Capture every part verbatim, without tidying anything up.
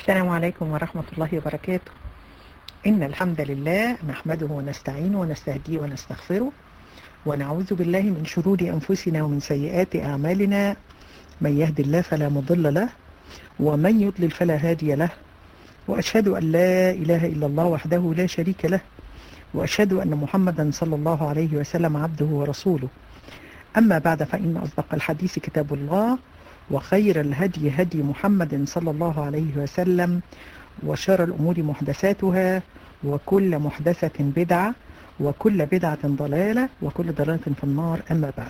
السلام عليكم ورحمة الله وبركاته. إن الحمد لله نحمده ونستعينه ونستهديه ونستغفره ونعوذ بالله من شرور أنفسنا ومن سيئات أعمالنا. من يهد الله فلا مضل له ومن يضلل فلا هادي له، وأشهد أن لا إله إلا الله وحده لا شريك له، وأشهد أن محمدا صلى الله عليه وسلم عبده ورسوله. أما بعد، فإن أصدق الحديث كتاب الله، وخير الهدي هدي محمد صلى الله عليه وسلم، وشر الأمور محدثاتها، وكل محدثة بدعة، وكل بدعة ضلالة، وكل ضلالة في النار. أما بعد،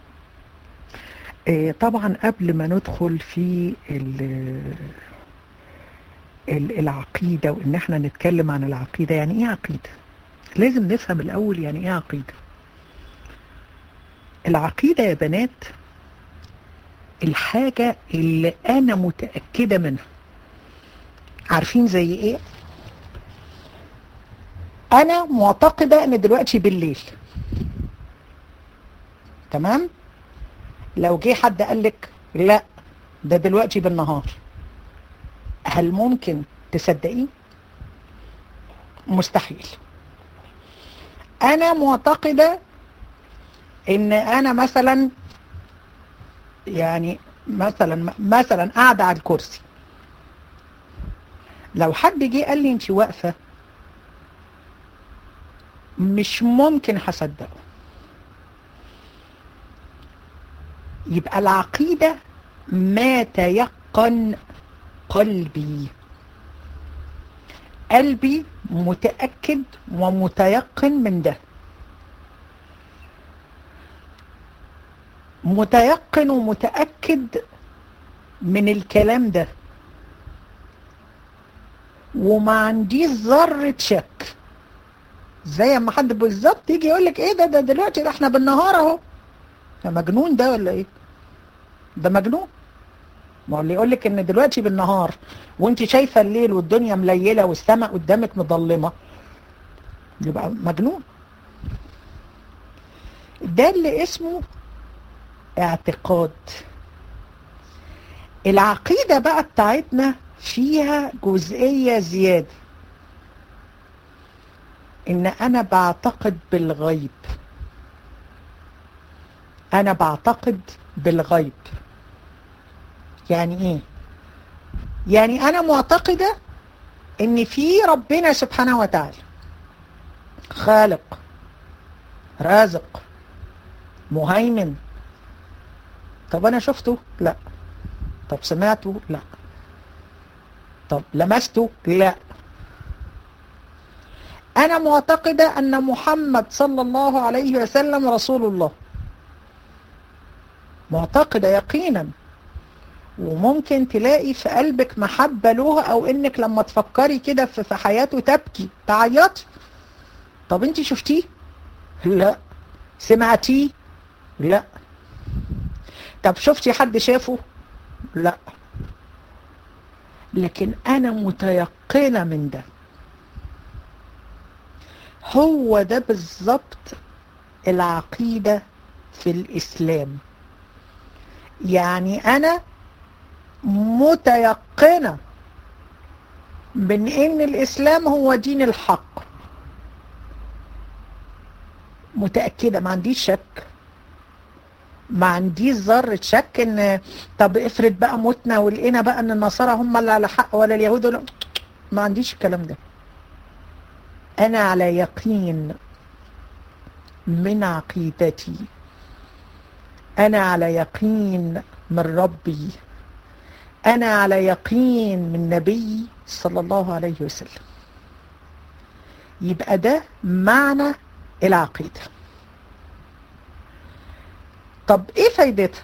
طبعا قبل ما ندخل في العقيدة وإن احنا نتكلم عن العقيدة، يعني إيه عقيدة؟ لازم نفهم الأول يعني إيه عقيدة. العقيدة يا بنات الحاجة اللي أنا متأكدة منها. عارفين زي إيه؟ أنا معتقدة إن دلوقتي بالليل، تمام؟ لو جه حد قالك لا ده دلوقتي بالنهار، هل ممكن تصدقيه؟ مستحيل. أنا معتقدة إن أنا مثلا يعني مثلا مثلا قاعدة على الكرسي، لو حد جه قال لي انت واقفة، مش ممكن هصدقه. يبقى العقيدة ما تيقن قلبي، قلبي متأكد ومتيقن من ده، متيقن ومتأكد من الكلام ده، وما عنديش ذرة شك. زي ما حد بالظبط يجي يقولك ايه ده ده دلوقتي ده احنا بالنهار اهو، ده مجنون ده ولا ايه؟ ده مجنون. ما هو اللي يقولك ان دلوقتي بالنهار وانت شايفة الليل والدنيا مليلة والسماء قدامك مظلمة، يبقى مجنون. ده اللي اسمه اعتقاد. العقيدة بقى بتاعتنا فيها جزئية زيادة، ان انا بعتقد بالغيب. انا بعتقد بالغيب يعني ايه؟ يعني انا معتقدة ان في ربنا سبحانه وتعالى خالق رازق مهيمن. طب انا شفته؟ لا. طب سمعته؟ لا. طب لمسته؟ لا. انا معتقدة ان محمد صلى الله عليه وسلم رسول الله، معتقدة يقينا. وممكن تلاقي في قلبك محبة له، او انك لما تفكري كده في حياته تبكي تعيطي. طب انت شفتيه؟ لا. سمعتيه؟ لا. طب شفتي حد شافه؟ لا. لكن انا متيقنة من ده. هو ده بالظبط العقيدة في الاسلام. يعني انا متيقنة من ان الاسلام هو دين الحق، متأكدة، ما عنديش شك، ما عنديش ذرة شك ان طب افرض بقى متنا ولقينا بقى ان النصارى هم اللي على حق ولا اليهود ولا، ما عنديش الكلام ده. انا على يقين من عقيدتي، انا على يقين من ربي، انا على يقين من نبي صلى الله عليه وسلم. يبقى ده معنى العقيدة. طب ايه فايدتها؟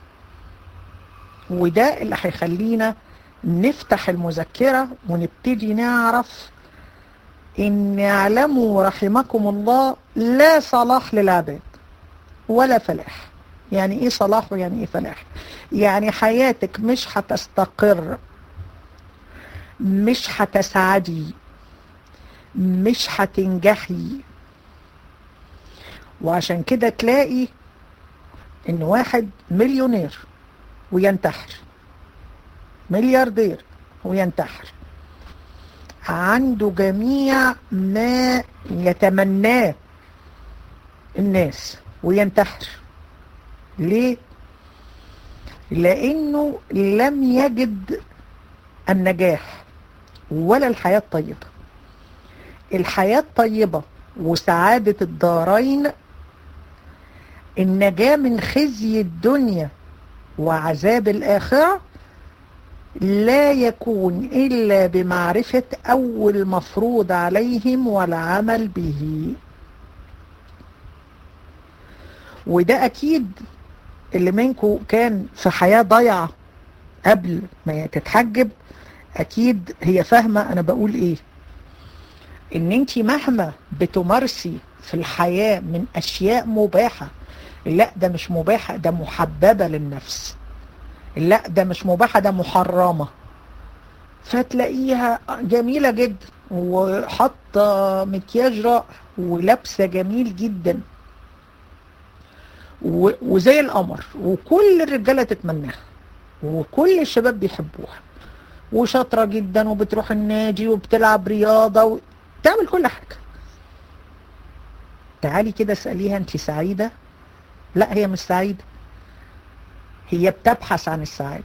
وده اللي هيخلينا نفتح المذكرة ونبتدي نعرف ان اعلموا رحمكم الله لا صلاح للعباد ولا فلاح. يعني ايه صلاح ويعني ايه فلاح؟ يعني حياتك مش هتستقر، مش هتسعدي، مش هتنجحي. وعشان كده تلاقي ان واحد مليونير وينتحر، ملياردير وينتحر. عنده جميع ما يتمناه الناس وينتحر. ليه؟ لأنه لم يجد النجاح ولا الحياة الطيبة. الحياة الطيبة وسعادة الدارين، النجاة من خزي الدنيا وعذاب الآخرة، لا يكون إلا بمعرفة أول مفروض عليهم والعمل به. وده أكيد اللي منكم كان في حياة ضيعة قبل ما تتحجب أكيد هي فاهمة أنا بقول إيه. إن أنت مهما بتمارسي في الحياة من أشياء مباحة، لا ده مش مباحة، ده محببة للنفس، لا ده مش مباحة، ده محرمة، فتلاقيها جميلة جدا وحاطة مكياج رائع ولابسة جميل جدا وزي القمر، وكل الرجالة تتمناها وكل الشباب بيحبوها، وشاطرة جدا وبتروح النادي وبتلعب رياضة وبتعمل كل حاجة. تعالي كده اسأليها انت سعيدة؟ لا هي مش سعيدة، هي بتبحث عن السعادة.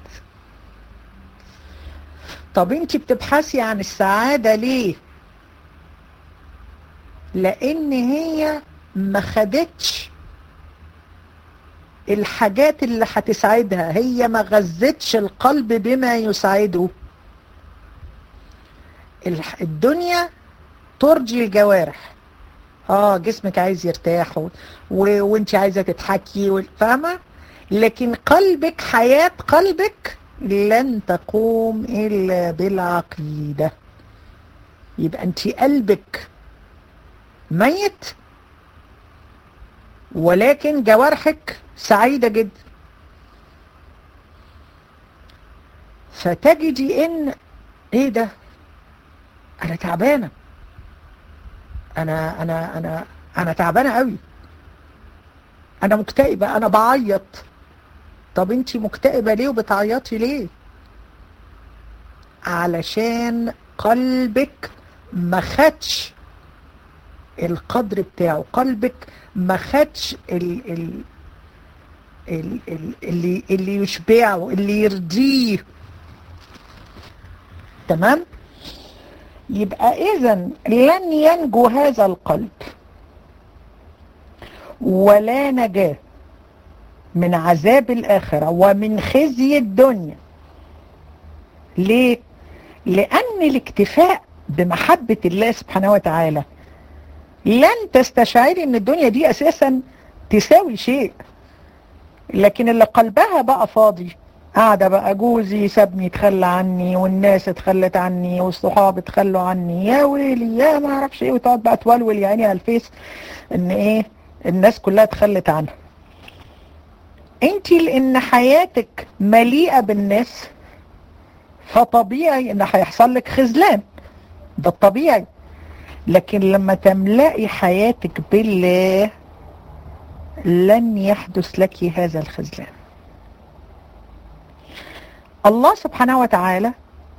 طب انت بتبحثي عن السعادة ليه؟ لان هي ما خدتش الحاجات اللي هتسعدها، هي ما غذتش القلب بما يسعده. الدنيا ترجي الجوارح، اه جسمك عايز يرتاح و... و... وانت عايزة تضحكي و... فاهمة؟ لكن قلبك، حياة قلبك لن تقوم إلا بالعقيدة. يبقى انت قلبك ميت ولكن جوارحك سعيدة جدا. فتجدي ان ايه ده، انا تعبانة، انا انا انا انا تعبانة قوي، انا مكتئبة، انا بعيط. طب انتي مكتئبة ليه وبتعيطي ليه؟ علشان قلبك ما خدش القدر بتاعه، قلبك ما خدش ال ال ال ال اللي اللي يشبعه، اللي يرضيه. تمام؟ يبقى اذا لن ينجو هذا القلب ولا نجاه من عذاب الآخرة ومن خزي الدنيا. ليه؟ لأن الاكتفاء بمحبة الله سبحانه وتعالى لن تستشعري ان الدنيا دي اساسا تساوي شيء. لكن اللي قلبها بقى فاضي، قاعدة بقى جوزي سابني اتخلى عني، والناس اتخلت عني، والصحاب اتخلوا عني، يا ويلي يا ما اعرفش ايه، وتقعد بقى تولول يا عيني على الفيس ان ايه الناس كلها اتخلت عنها. انتي لان حياتك مليئة بالناس فطبيعي ان هيحصل لك خذلان، ده الطبيعي. لكن لما تملئي حياتك بالله لن يحدث لك هذا الخذلان. الله سبحانه وتعالى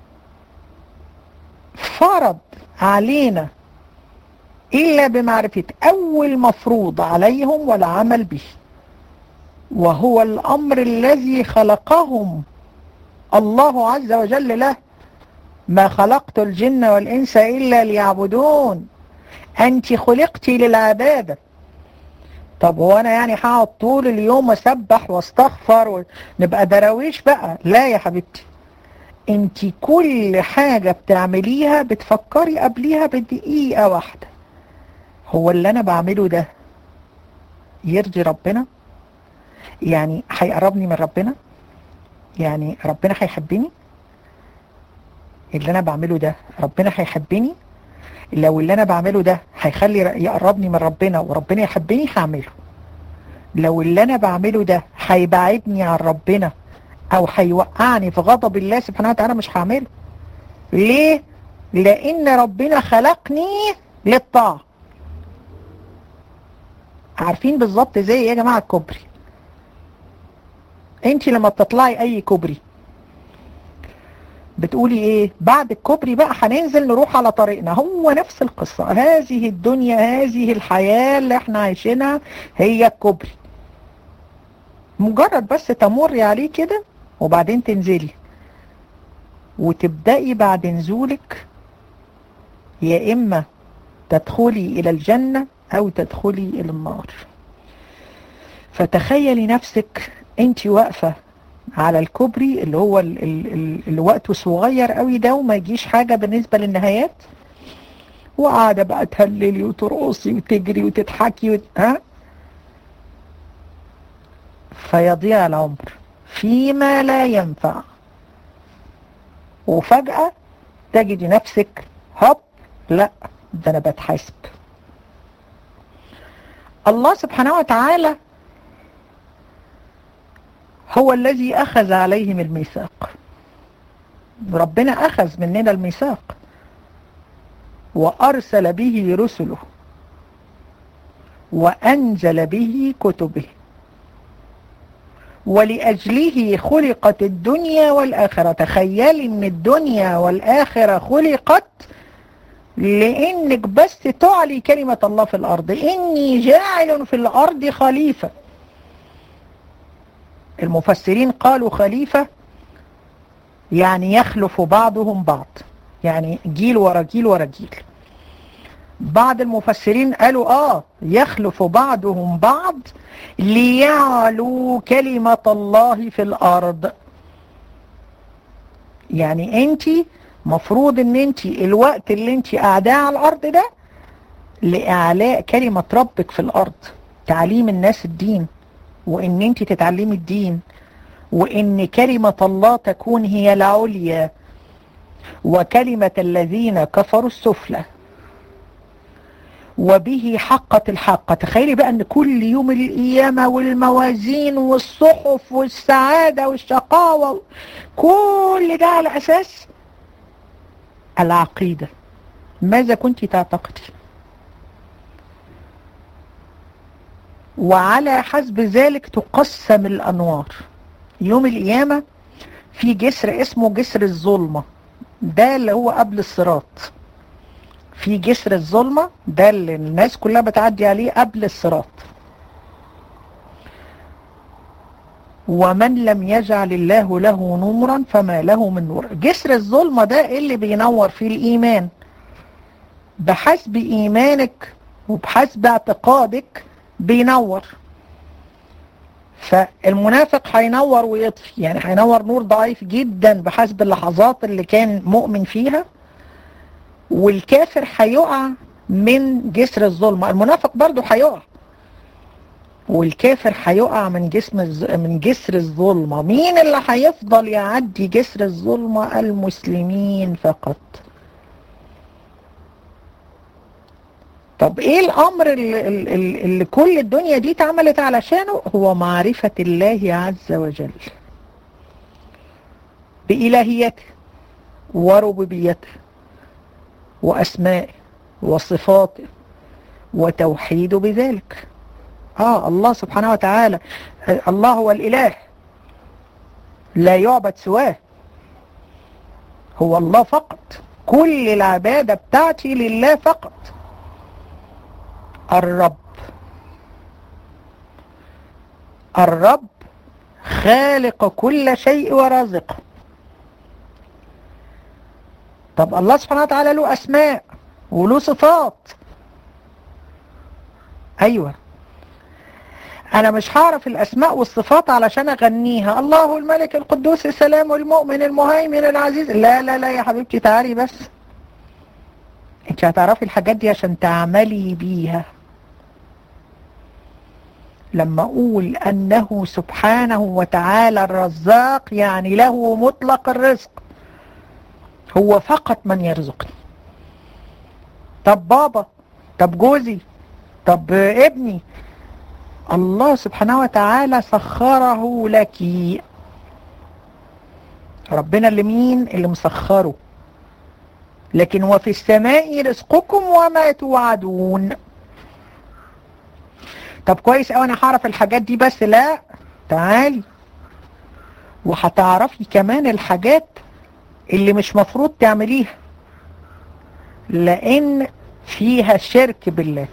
فرض علينا إلا بمعرفة أول مفروض عليهم والعمل به، وهو الأمر الذي خلقهم الله عز وجل له. ما خلقت الجن والإنس إلا ليعبدون. أنت خلقتي للعبادة. طب هو أنا يعني هقعد طول اليوم أسبح واستغفر ونبقى دراويش بقى؟ لا يا حبيبتي، أنت كل حاجة بتعمليها بتفكري قبليها بدقيقة واحدة، هو اللي أنا بعمله ده يرضي ربنا؟ يعني هيقربني من ربنا؟ يعني ربنا هيحبني؟ اللي انا بعمله ده ربنا هيحبني؟ لو اللي انا بعمله ده هيخلي يقربني من ربنا وربنا يحبني هعمله. لو اللي انا بعمله ده هيبعدني عن ربنا او هيوقعني في غضب الله سبحانه وتعالى مش هعمله. ليه؟ لان ربنا خلقني للطاعة. عارفين بالظبط زي يا جماعة الكوبري. انت لما بتطلعي اي كوبري بتقولي ايه؟ بعد الكوبري بقى هننزل نروح على طريقنا. هو نفس القصة، هذه الدنيا هذه الحياة اللي احنا عايشينها هي الكوبري، مجرد بس تمري عليه كده وبعدين تنزلي وتبدأي بعد نزولك يا إما تدخلي إلى الجنة أو تدخلي إلى النار. فتخيلي نفسك انت واقفة على الكوبري اللي هو ال ال ال اللي وقته صغير قوي ده وما يجيش حاجة بالنسبة للنهايات، وقاعدة بقى تهللي وترقصي وتجري وتضحكي وت... ها فيضيع العمر فيما لا ينفع، وفجأة تجدي نفسك هب لا ده انا بتحاسب. الله سبحانه وتعالى هو الذي أخذ عليهم الميثاق، ربنا أخذ مننا الميثاق وأرسل به رسله وأنزل به كتبه، ولأجله خلقت الدنيا والآخرة. تخيلي ان الدنيا والآخرة خلقت لأنك بس تعلي كلمة الله في الأرض، إني جاعل في الأرض خليفة. المفسرين قالوا خليفة يعني يخلف بعضهم بعض، يعني جيل ورا جيل ورا جيل. بعض المفسرين قالوا آه يخلف بعضهم بعض ليعلوا كلمة الله في الأرض. يعني انت مفروض ان انت الوقت اللي انت قاعداه على الأرض ده لإعلاء كلمة ربك في الأرض، تعليم الناس الدين، وان انت تتعلمي الدين، وان كلمة الله تكون هي العليا وكلمة الذين كفروا السفلى، وبه حقت الحق. تخيلي بقى ان كل يوم القيامة والموازين والصحف والسعادة والشقاوة كل ده على اساس العقيدة. ماذا كنت تعتقدي؟ وعلى حسب ذلك تقسم الأنوار. يوم القيامة في جسر اسمه جسر الظلمة، ده اللي هو قبل الصراط. في جسر الظلمة ده اللي الناس كلها بتعدي عليه قبل الصراط. ومن لم يجعل الله له نورا فما له من نور. جسر الظلمة ده اللي بينور فيه الإيمان، بحسب إيمانك وبحسب اعتقادك بينور. فالمنافق هينور ويطفي، يعني هينور نور ضعيف جدا بحسب اللحظات اللي كان مؤمن فيها، والكافر هيقع من جسر الظلمة. المنافق برضو هيقع، والكافر هيقع من جسم من جسر الظلمة. مين اللي هيفضل يعدي جسر الظلمة؟ المسلمين فقط. طب ايه الامر اللي, اللي, اللي كل الدنيا دي اتعملت علشانه؟ هو معرفة الله عز وجل بإلهيته وربوبيته وأسمائه وصفاته وتوحيده بذلك. آه الله سبحانه وتعالى الله هو الإله، لا يعبد سواه، هو الله فقط. كل العبادة بتاعتي لله فقط. الرب الرب خالق كل شيء ورازقه. طب الله سبحانه وتعالى له أسماء وله صفات. أيوة، أنا مش هعرف الأسماء والصفات علشان أغنيها الله الملك القدوس السلام المؤمن المهيمن العزيز. لا لا لا يا حبيبتي، تعالي بس، انت هتعرفي الحاجات دي عشان تعملي بيها. لما أقول أنه سبحانه وتعالى الرزاق يعني له مطلق الرزق، هو فقط من يرزقني. طب بابا، طب جوزي، طب ابني، الله سبحانه وتعالى سخره لك. ربنا اللي مين اللي مسخره. لكن وفي السماء رزقكم وما توعدون. طب كويس أوي، أنا هعرف الحاجات دي بس. لا، تعالي وهتعرفي كمان الحاجات اللي مش مفروض تعمليها، لان فيها شرك بالله،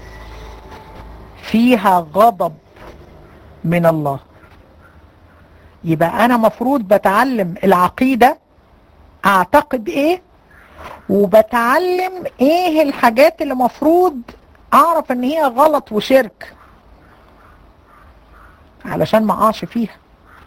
فيها غضب من الله. يبقى انا مفروض بتعلم العقيدة اعتقد ايه، وبتعلم ايه الحاجات اللي مفروض اعرف ان هي غلط وشرك علشان ما اقعش فيها.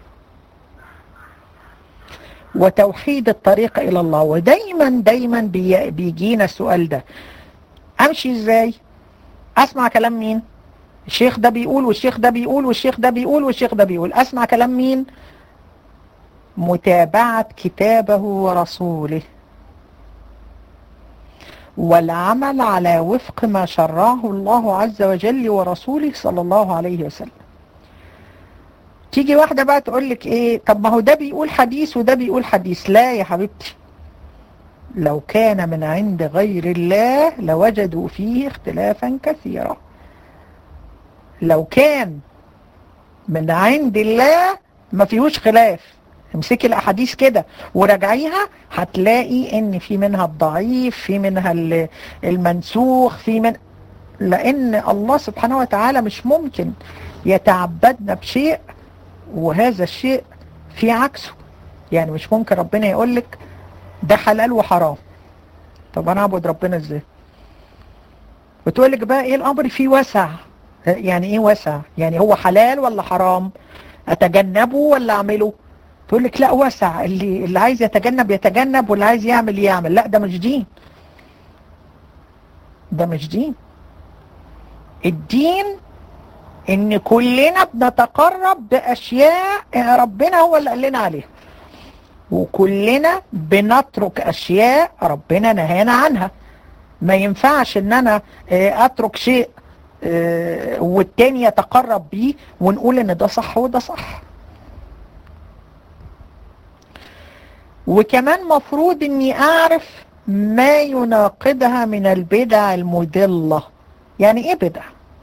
وتوحيد الطريق الى الله. ودايما دايما بي بيجينا السؤال ده، امشي ازاي؟ اسمع كلام مين؟ الشيخ ده بيقول والشيخ ده بيقول والشيخ ده بيقول والشيخ ده بيقول. اسمع كلام مين؟ متابعة كتابه ورسوله، والعمل على وفق ما شرعه الله عز وجل ورسوله صلى الله عليه وسلم. تيجي واحدة بقى تقول لك ايه، طب ما هو ده بيقول حديث وده بيقول حديث. لا يا حبيبتي، لو كان من عند غير الله لوجدوا فيه اختلافا كثيرا. لو كان من عند الله ما فيهوش خلاف. امسكي الاحاديث كده وراجعيها، هتلاقي ان في منها الضعيف، في منها المنسوخ، في من لان الله سبحانه وتعالى مش ممكن يتعبدنا بشيء وهذا الشيء في عكسه. يعني مش ممكن ربنا يقولك ده حلال وحرام، طب انا اعبد ربنا ازاي؟ وتقولك بقى ايه الامر فيه وسع. يعني ايه وسع؟ يعني هو حلال ولا حرام؟ اتجنبه ولا اعمله؟ تقول لك لا وسع، اللي اللي عايز يتجنب يتجنب واللي عايز يعمل يعمل. لا، ده مش دين، ده مش دين. الدين ان كلنا بنتقرب باشياء ربنا هو اللي قال لنا عليها، وكلنا بنترك اشياء ربنا نهانا عنها. ما ينفعش ان انا اترك شيء والتاني يتقرب بيه ونقول ان ده صح وده صح. وكمان مفروض اني اعرف ما يناقضها من البدع المضلة. يعني ايه بدع؟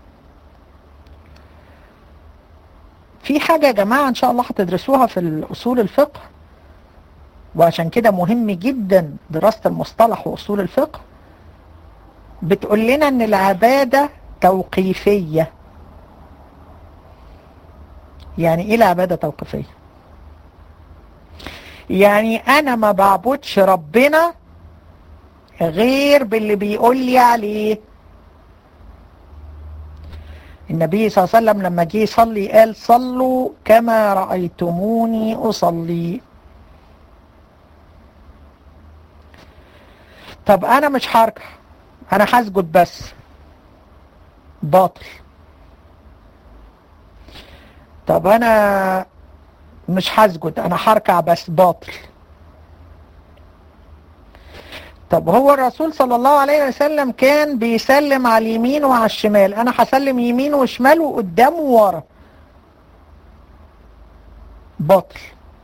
في حاجة يا جماعة ان شاء الله هتدرسوها في الاصول الفقه، وعشان كده مهم جدا دراسة المصطلح واصول الفقه. بتقول لنا ان العبادة توقيفية. يعني ايه العبادة توقيفية؟ يعني انا ما بعبدش ربنا غير باللي بيقول لي عليه. النبي صلى الله عليه وسلم لما جه يصلي قال صلوا كما رأيتموني أصلي. طب انا مش هركع، انا هسجد بس، باطل. طب انا مش هسجد، انا هركع بس، باطل. طب هو الرسول صلى الله عليه وسلم كان بيسلم على اليمين وعلى الشمال، انا هسلم يمين وشمال وقدام وورا، باطل.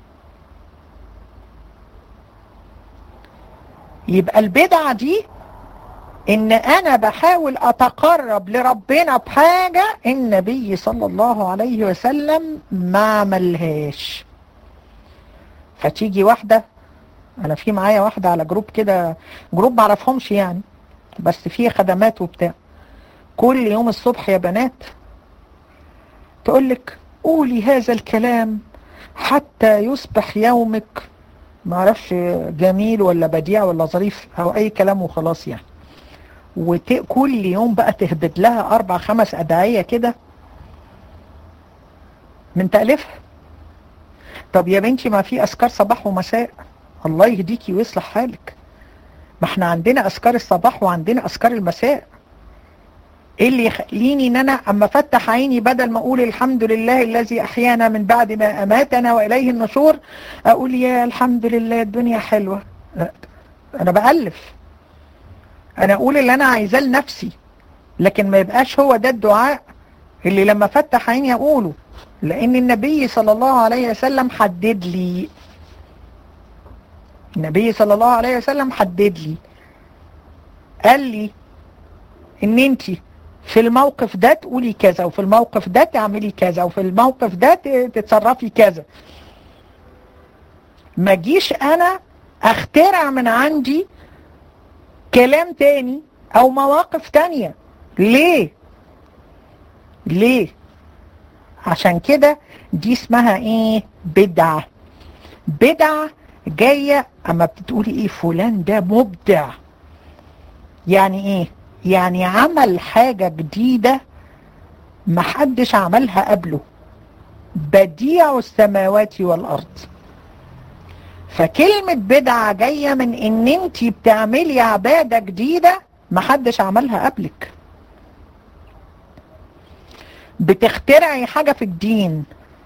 يبقى البدعة دي ان انا بحاول اتقرب لربنا بحاجة النبي صلى الله عليه وسلم ما عملهاش. فتيجي واحدة، انا في معايا واحدة على جروب كده، جروب معرفهمش يعني، بس فيه خدمات وبتاع، كل يوم الصبح يا بنات تقولك قولي هذا الكلام حتى يصبح يومك معرفش جميل ولا بديع ولا ظريف او اي كلام وخلاص يعني. وكل يوم بقى تهبد لها اربع خمس ادعية كده من تأليفها. طب يا بنتي ما في اذكار صباح ومساء، الله يهديكي ويصلح حالك. ما احنا عندنا اذكار الصباح وعندنا اذكار المساء. ايه اللي يخليني ان انا اما افتح عيني بدل ما اقول الحمد لله الذي احيانا من بعد ما اماتنا واليه النشور، اقول يا الحمد لله الدنيا حلوة؟ لا، انا بألف، انا اقول اللي انا عايزاه لنفسي، لكن ما يبقاش هو ده الدعاء اللي لما افتح عيني اقوله، لان النبي صلى الله عليه وسلم حدد لي. النبي صلى الله عليه وسلم حدد لي، قال لي ان انتي في الموقف ده تقولي كذا، وفي الموقف ده تعملي كذا، وفي الموقف ده تتصرفي كذا. ما جيش انا اخترع من عندي كلام تاني او مواقف تانية. ليه؟ ليه؟ عشان كده دي اسمها ايه؟ بدعة. بدعة جاية اما بتقولي ايه فلان ده مبدع، يعني ايه؟ يعني عمل حاجة جديدة محدش عملها قبله، بديع السماوات والارض. فكلمة بدعة جاية من ان انتي بتعملي عبادة جديدة محدش عملها قبلك، بتخترعي حاجة في الدين.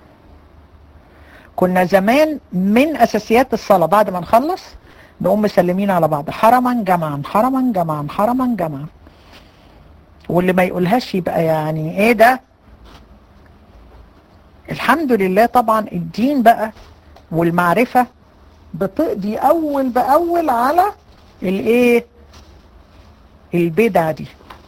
كنا زمان من اساسيات الصلاة بعد ما نخلص نقوم مسلمين على بعض حرما جمعا حرما جمعا حرما جمعا، واللي ما يقولهاش يبقى يعني ايه ده. الحمد لله طبعا الدين بقى والمعرفة بتقضي اول باول على الايه؟ البدع دي.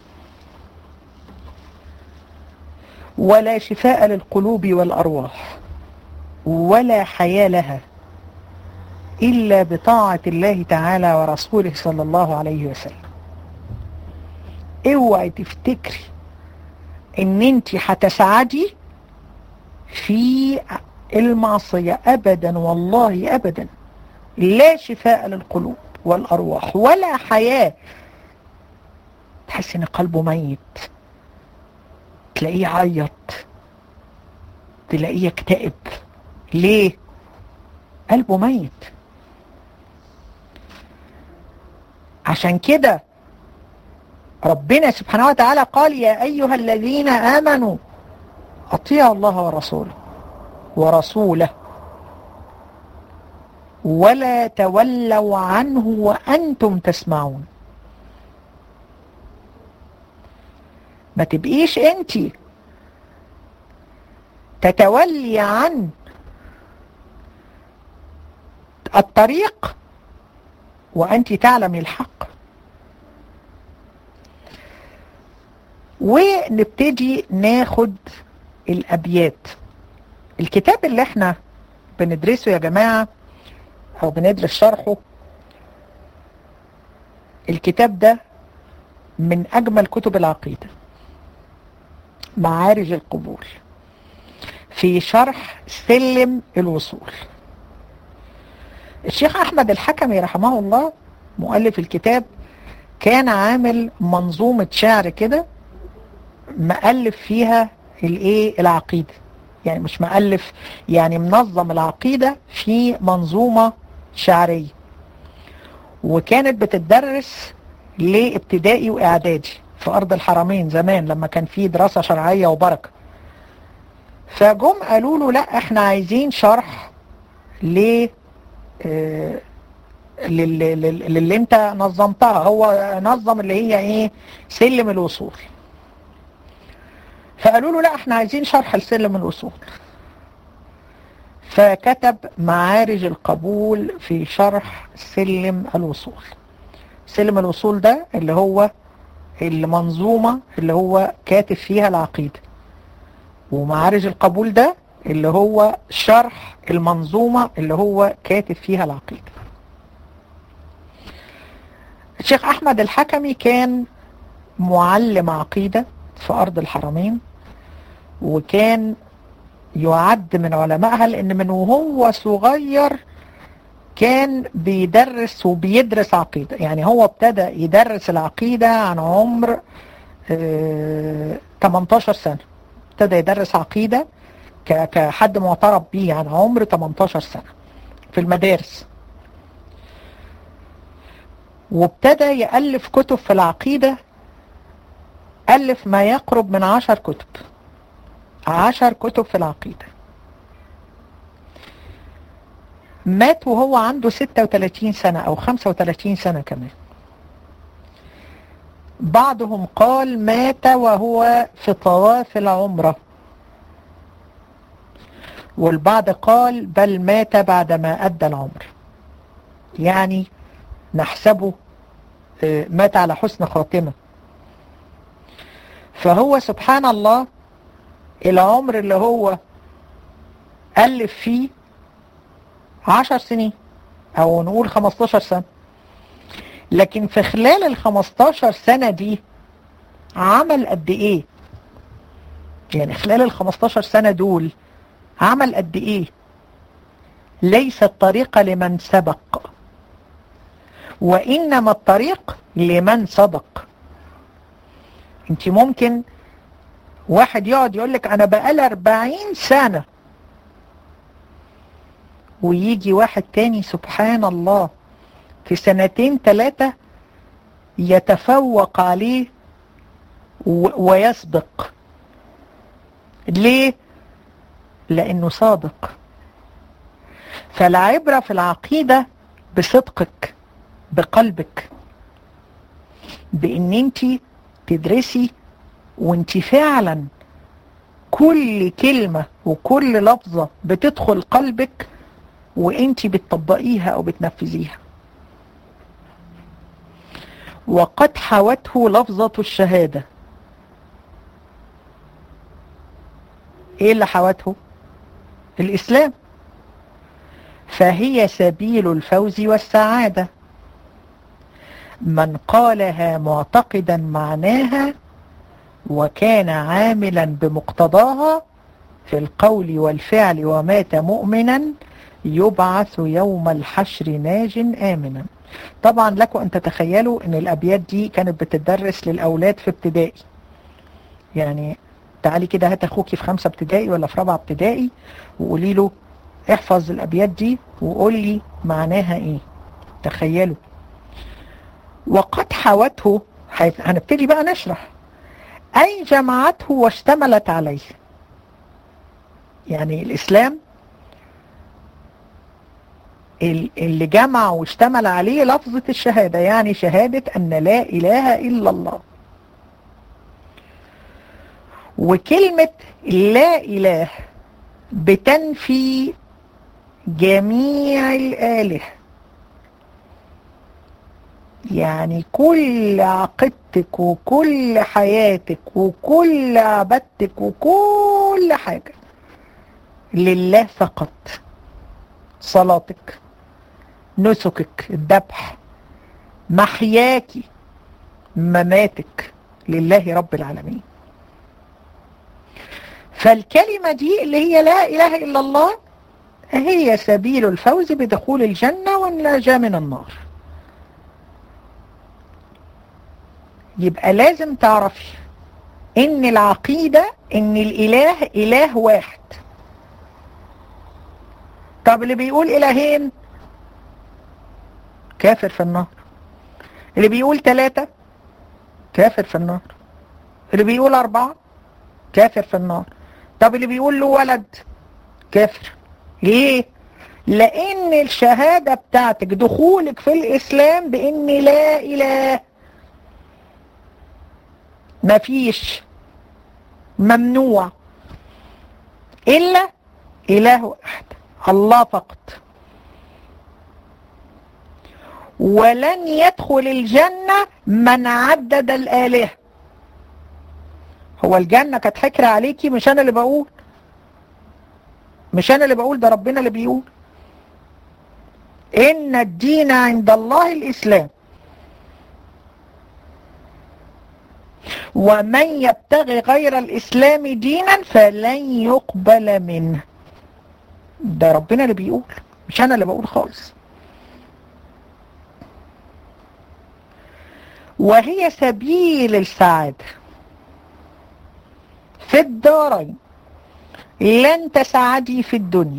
ولا شفاء للقلوب والارواح ولا حياة لها الا بطاعة الله تعالى ورسوله صلى الله عليه وسلم. اوعي تفتكري ان انت هتسعدي في المعصية ابدا، والله ابدا. لا شفاء للقلوب والارواح ولا حياة. تحس ان قلبه ميت، تلاقيه عيط، تلاقيه يكتئب. ليه؟ قلبه ميت. عشان كده ربنا سبحانه وتعالى قال يا ايها الذين امنوا اطيعوا الله ورسوله ورسوله ولا تولوا عنه وانتم تسمعون. ما تبقيش انتي تتولي عن الطريق وانت تعلمي الحق. ونبتدي ناخد الابيات. الكتاب اللي احنا بندرسه يا جماعة او بندرس شرحه، الكتاب ده من اجمل كتب العقيدة، معارج القبول في شرح سلم الوصول. الشيخ احمد الحكمي رحمه الله مؤلف الكتاب كان عامل منظومة شعر كده مؤلف فيها الايه؟ العقيدة. يعني مش مؤلف، يعني منظم العقيدة في منظومة شعرية، وكانت بتدرس لابتدائي واعدادي في ارض الحرمين زمان لما كان في دراسة شرعية وبركة. فجم قالوا له لا احنا عايزين شرح ل آه للي انت نظمتها. هو نظم اللي هي ايه؟ سلم الوصول. فقالوا له لا احنا عايزين شرح لسلم الوصول. فكتب معارج القبول في شرح سلم الوصول. سلم الوصول ده اللي هو المنظومة اللي هو كاتب فيها العقيدة، ومعارج القبول ده اللي هو شرح المنظومة اللي هو كاتب فيها العقيدة. الشيخ أحمد الحكمي كان معلم عقيدة في أرض الحرمين، وكان يعد من علمائها، لأن من وهو صغير كان بيدرس وبيدرس عقيدة. يعني هو ابتدى يدرس العقيدة عن عمر اه تمنتاشر سنة. ابتدى يدرس عقيدة كحد معترف به عن عمر تمنتاشر سنة في المدارس، وابتدى يألف كتب في العقيدة. ألف ما يقرب من عشر كتب عشر كتب في العقيدة. مات وهو عنده ستة وثلاثين سنة أو خمسة وثلاثين سنة كمان. بعضهم قال مات وهو في طواف العمرة، والبعض قال بل مات بعدما أدى العمر. يعني نحسبه مات على حسن خاتمة. فهو سبحان الله العمر اللي هو ألف فيه عشر سنين او نقول خمستاشر سنة. لكن في خلال ال خمستاشر سنة دي عمل قد ايه؟ يعني خلال ال خمستاشر سنة دول عمل قد ايه؟ ليس الطريق لمن سبق، وإنما الطريق لمن صدق. انت ممكن واحد يقعد يقولك انا بقالي أربعين سنة، ويجي واحد تاني سبحان الله في سنتين ثلاثة يتفوق عليه ويسبق. ليه؟ لأنه صادق. فالعبرة في العقيدة بصدقك، بقلبك، بأن انت تدرسي وانت فعلا كل كلمة وكل لفظة بتدخل قلبك وانت بتطبقيها او بتنفذيها. وقد حوته لفظة الشهادة. ايه اللي حوته؟ الاسلام. فهي سبيل الفوز والسعادة. من قالها معتقدا معناها وكان عاملا بمقتضاها في القول والفعل ومات مؤمنا يبعث يوم الحشر ناج آمنا. طبعا لكم أن تتخيلوا أن الأبيات دي كانت بتدرس للأولاد في ابتدائي. يعني تعالي كده هات أخوكي في خمسة ابتدائي ولا في رابعة ابتدائي وقولي له احفظ الأبيات دي وقول لي معناها إيه. تخيلوا. وقد حوته، هنبتدي بقى نشرح، أي جمعته واشتملت عليه. يعني الإسلام اللي جمع واشتمل عليه لفظة الشهادة، يعني شهادة أن لا إله إلا الله. وكلمة لا إله بتنفي جميع الآلهة. يعني كل عقيدتك وكل حياتك وكل عبادتك وكل حاجة لله فقط. صلاتك، نسكك، الذبح، محياك، مماتك لله رب العالمين. فالكلمة دي اللي هي لا إله إلا الله هي سبيل الفوز بدخول الجنة والنجاة من النار. يبقى لازم تعرفي ان العقيدة ان الاله اله واحد. طب اللي بيقول الهين كافر في النار. اللي بيقول ثلاثة كافر في النار. اللي بيقول أربعة كافر في النار. طب اللي بيقول له ولد كافر. ليه؟ لأن الشهادة بتاعتك دخولك في الإسلام بأن لا إله، مفيش، ممنوع إلا إله واحد، الله فقط. ولن يدخل الجنة من عدد الآلهة. هو الجنة كانت حكرة عليكي، مش أنا اللي بقول، مش أنا اللي بقول، ده ربنا اللي بيقول إن الدين عند الله الإسلام ومن يبتغي غير الإسلام دينا فلن يقبل منه. ده ربنا اللي بيقول، مش أنا اللي بقول خالص. وهي سبيل السعادة في الدارين. لن تسعدي في الدنيا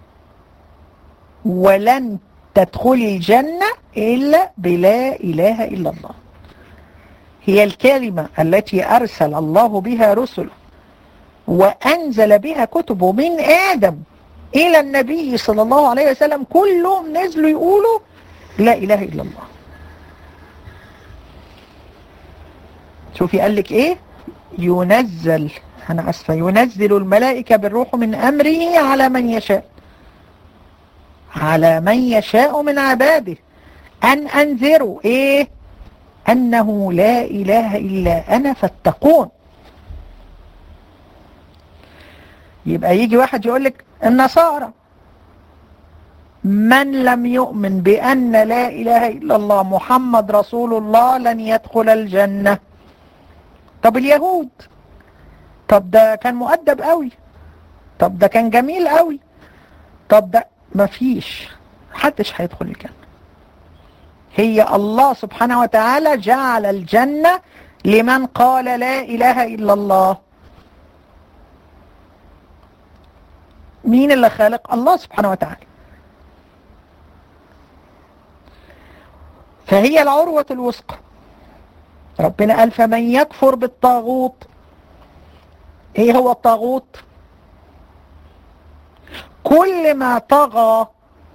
ولن تدخلي الجنة إلا بلا إله إلا الله. هي الكلمة التي أرسل الله بها رسله وأنزل بها كتبه من آدم إلى النبي صلى الله عليه وسلم، كلهم نزلوا يقولوا لا إله إلا الله. شوفي قال لك إيه؟ ينزل، أنا أسفة، ينزل الملائكة بالروح من أمره على من يشاء، على من يشاء من عباده أن أنذروا إيه؟ أنه لا إله إلا أنا فاتقون. يبقى يجي واحد يقول لك النصارى من لم يؤمن بأن لا إله إلا الله محمد رسول الله لن يدخل الجنة. طب اليهود، طب ده كان مؤدب قوي، طب ده كان جميل قوي، طب ده مفيش، محدش هيدخل الجنة. هي الله سبحانه وتعالى جعل الجنة لمن قال لا إله إلا الله. مين اللي خالق؟ الله سبحانه وتعالى. فهي العروة الوثقى. ربنا قال فمن يكفر بالطاغوت. ايه هو الطاغوت؟ كل ما طغى،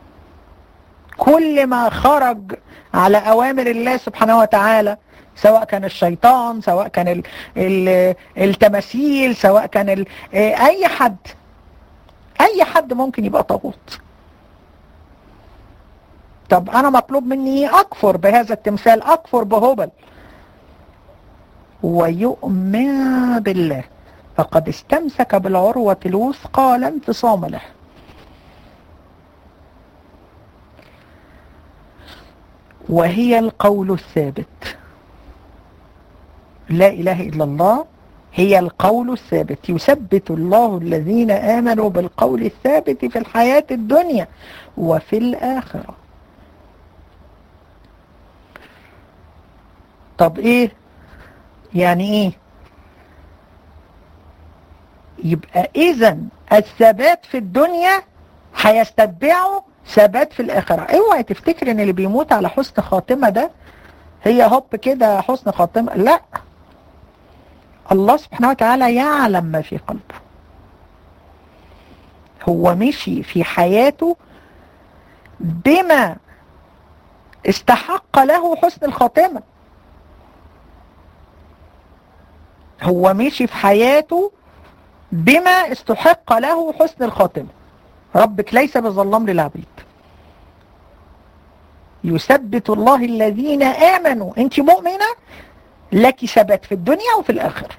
كل ما خرج على أوامر الله سبحانه وتعالى، سواء كان الشيطان، سواء كان ال ال التماثيل، سواء كان ال أي حد، أي حد ممكن يبقى طاغوت. طب أنا مطلوب مني أكفر بهذا التمثال، أكفر بهبل، ويؤمن بالله فقد استمسك بالعروة الوثقى لا انفصام له. وهي القول الثابت. لا إله إلا الله هي القول الثابت. يثبت الله الذين آمنوا بالقول الثابت في الحياة الدنيا وفي الآخرة. طب إيه يعني إيه؟ يبقى إذن الثبات في الدنيا هيستتبعه ثبات في الآخرة. اوعي تفتكر ان اللي بيموت على حسن خاتمة ده هي هوب كده حسن خاتمة، لا، الله سبحانه وتعالى يعلم ما في قلبه. هو مشي في حياته بما استحق له حسن الخاتمة. هو مشي في حياته بما استحق له حسن الخاتمة. ربك ليس بظلام للعبيد. يثبت الله الذين آمنوا. انت مؤمنة لك ثبات في الدنيا وفي الآخرة.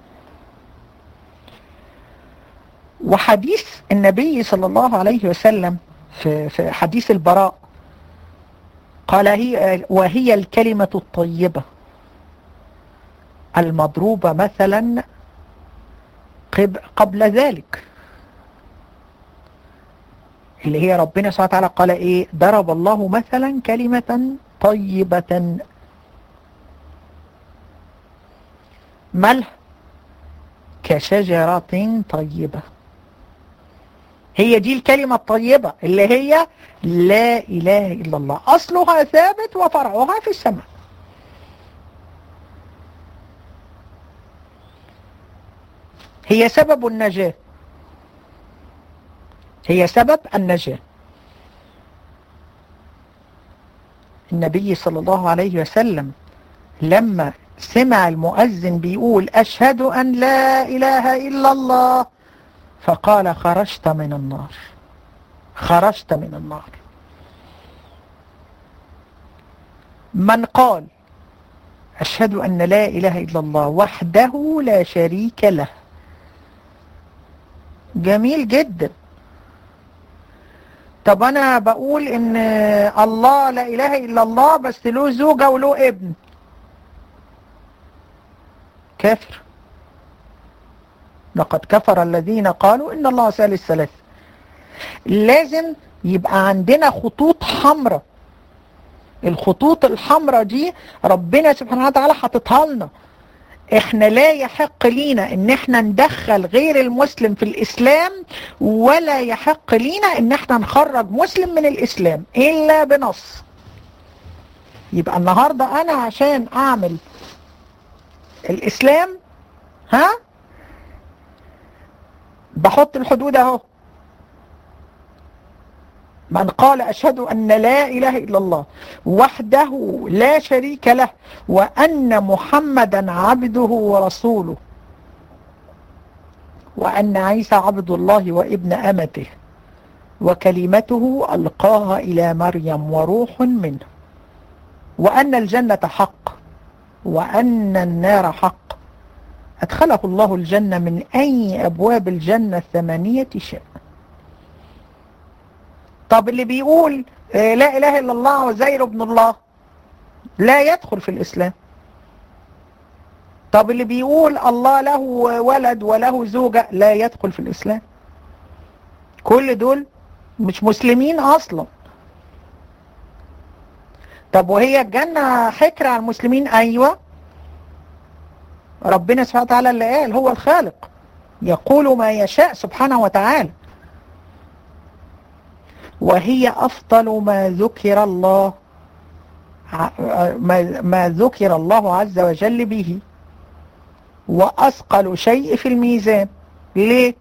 وحديث النبي صلى الله عليه وسلم في, في حديث البراء قال هي وهي الكلمة الطيبة المضروبة مثلا قبل ذلك، اللي هي ربنا سبحانه وتعالى قال ايه؟ ضرب الله مثلا كلمة طيبة مالها كشجرة طيبة. هي دي الكلمة الطيبة اللي هي لا إله إلا الله، أصلها ثابت وفرعها في السماء. هي سبب النجاة، هي سبب النجاة. النبي صلى الله عليه وسلم لما سمع المؤذن بيقول أشهد أن لا إله إلا الله فقال خرجت من النار، خرجت من النار. من قال أشهد أن لا إله إلا الله وحده لا شريك له، جميل جدا. طب أنا بقول إن الله لا إله إلا الله بس له زوجة وله ابن، كافر. لقد كفر الذين قالوا إن الله ثالث ثلاثة. لازم يبقى عندنا خطوط حمراء. الخطوط الحمراء دي ربنا سبحانه وتعالى حاططها لنا. احنا لا يحق لينا ان احنا ندخل غير المسلم في الاسلام، ولا يحق لينا ان احنا نخرج مسلم من الاسلام الا بنص. يبقى النهاردة انا عشان اعمل الاسلام ها بحط الحدود اهو. من قال أشهد أن لا إله إلا الله وحده لا شريك له وأن محمدا عبده ورسوله وأن عيسى عبد الله وابن أمته وكلمته ألقاها إلى مريم وروح منه، وأن الجنة حق وأن النار حق، أدخله الله الجنة من أي أبواب الجنة الثمانية شاء. طب اللي بيقول لا إله إلا الله وزير ابن الله لا يدخل في الإسلام. طب اللي بيقول الله له ولد وله زوجة لا يدخل في الإسلام. كل دول مش مسلمين أصلا. طب وهي الجنة حكر على المسلمين؟ أيوة، ربنا سبحانه وتعالى اللي قال، هو الخالق يقول ما يشاء سبحانه وتعالى. وهي أفضل ما ذكر الله ما, ما ذكر الله عز وجل به، وأثقل شيء في الميزان. ليه؟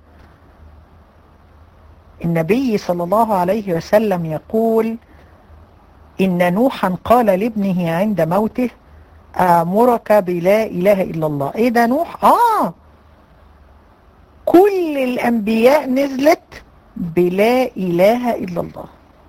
النبي صلى الله عليه وسلم يقول إن نوحا قال لابنه عند موته آمرك بلا إله إلا الله. إيه ده نوح؟ آه كل الأنبياء نزلت بلا إله إلا الله.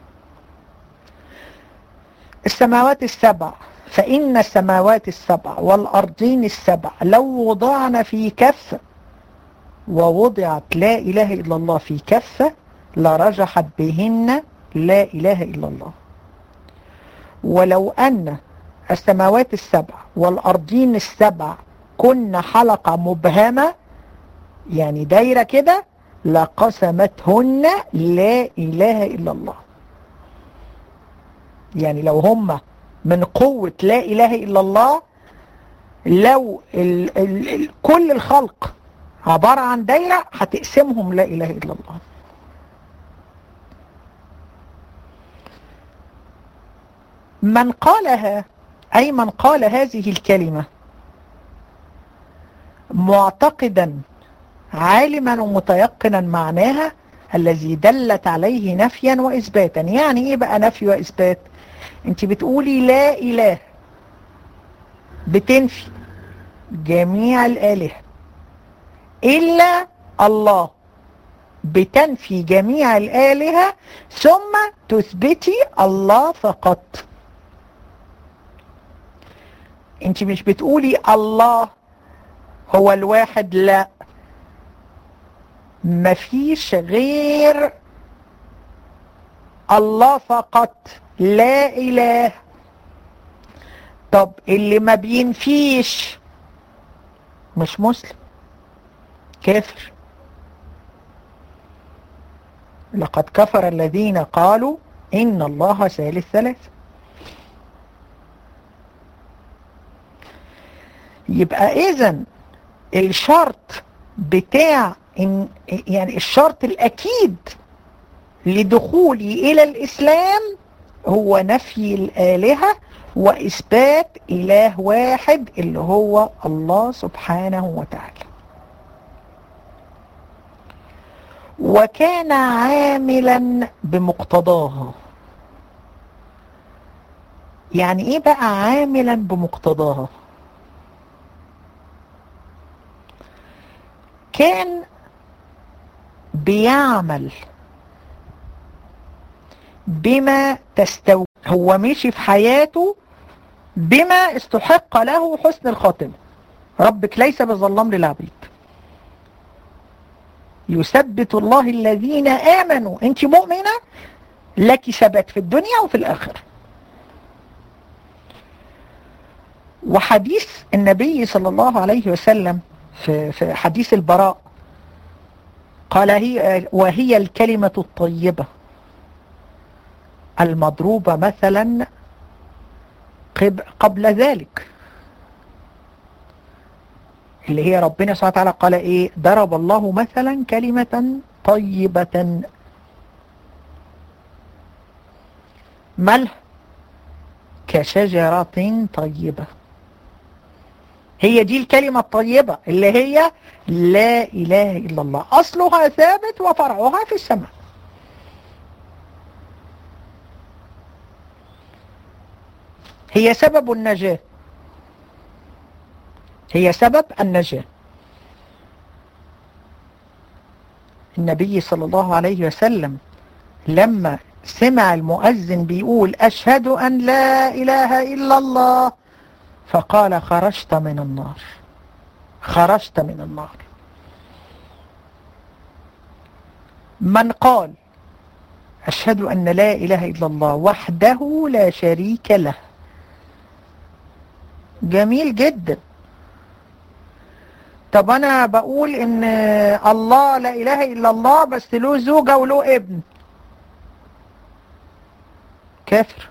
السماوات السبع، فإن السماوات السبع والأرضين السبع لو وضعن في كفة ووضعت لا إله إلا الله في كفة لرجحت بهن لا إله إلا الله. ولو أن السماوات السبع والأرضين السبع كن حلقة مبهمة، يعني دايرة كده، لقسمتهن لا إله إلا الله. يعني لو هم من قوة لا إله إلا الله، لو ال ال ال كل الخلق عبارة عن دايرة هتقسمهم لا إله إلا الله. من قالها، أي من قال هذه الكلمة معتقدا عالما ومتيقنا معناها الذي دلت عليه نفيا وإثباتا. يعني إيه بقى نفي وإثبات؟ أنت بتقولي لا إله، بتنفي جميع الآلهة إلا الله، بتنفي جميع الآلهة ثم تثبتي الله فقط. أنت مش بتقولي الله هو الواحد، لا، مفيش غير الله فقط، لا إله. طب اللي ما بينفيش مش مسلم، كافر. لقد كفر الذين قالوا إن الله ثالث ثلاثة. يبقى إذن الشرط بتاع إن يعني الشرط الأكيد لدخولي إلى الإسلام هو نفي الآلهة وإثبات إله واحد اللي هو الله سبحانه وتعالى. وكان عاملا بمقتضاها. يعني إيه بقى عاملا بمقتضاها؟ كان بيعمل بما تستوي، هو ماشي في حياته بما استحق له حسن الخاتمة. ربك ليس بظلام للعبيد، يثبت الله الذين آمنوا. انت مؤمنة لك ثبات في الدنيا وفي الآخرة. وحديث النبي صلى الله عليه وسلم في, في حديث البراء قال هي وهي الكلمة الطيبة المضروبة مثلا قبل ذلك، اللي هي ربنا سبحانه وتعالى قال ايه؟ ضرب الله مثلا كلمة طيبة مالها كشجرة طيبة. هي دي الكلمة الطيبة اللي هي لا إله إلا الله، أصلها ثابت وفرعها في السماء. هي سبب النجاة، هي سبب النجاة. النبي صلى الله عليه وسلم لما سمع المؤذن بيقول أشهد أن لا إله إلا الله فقال خرجت من النار، خرجت من النار. من قال أشهد أن لا إله إلا الله وحده لا شريك له. جميل جدا. طب أنا بقول إن الله لا إله إلا الله بس له زوجة وله ابن، كافر.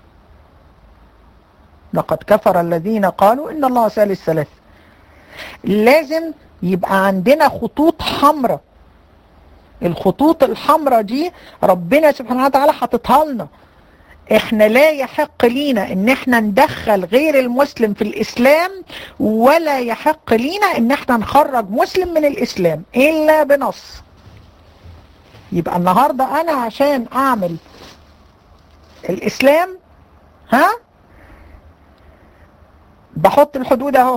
لقد كفر الذين قالوا إن الله ثالث ثلاثة. لازم يبقى عندنا خطوط حمراء. الخطوط الحمراء دي ربنا سبحانه وتعالى حاططها لنا. احنا لا يحق لينا ان احنا ندخل غير المسلم في الاسلام، ولا يحق لينا ان احنا نخرج مسلم من الاسلام الا بنص. يبقى النهاردة انا عشان اعمل الاسلام ها بحط الحدود اهو.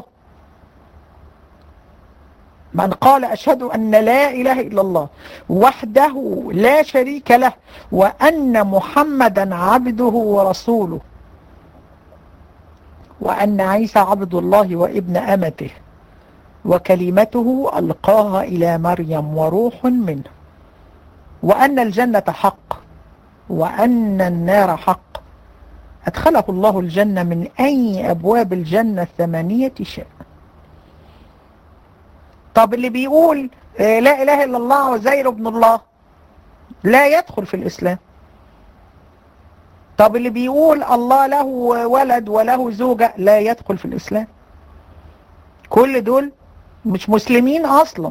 من قال أشهد أن لا إله إلا الله وحده لا شريك له وأن محمدا عبده ورسوله وأن عيسى عبد الله وابن أمته وكلمته ألقاها إلى مريم وروح منه، وأن الجنة حق وأن النار حق، أدخله الله الجنة من أي أبواب الجنة الثمانية شاء. طب اللي بيقول لا إله إلا الله وزير ابن الله لا يدخل في الإسلام. طب اللي بيقول الله له ولد وله زوجة لا يدخل في الإسلام. كل دول مش مسلمين أصلا.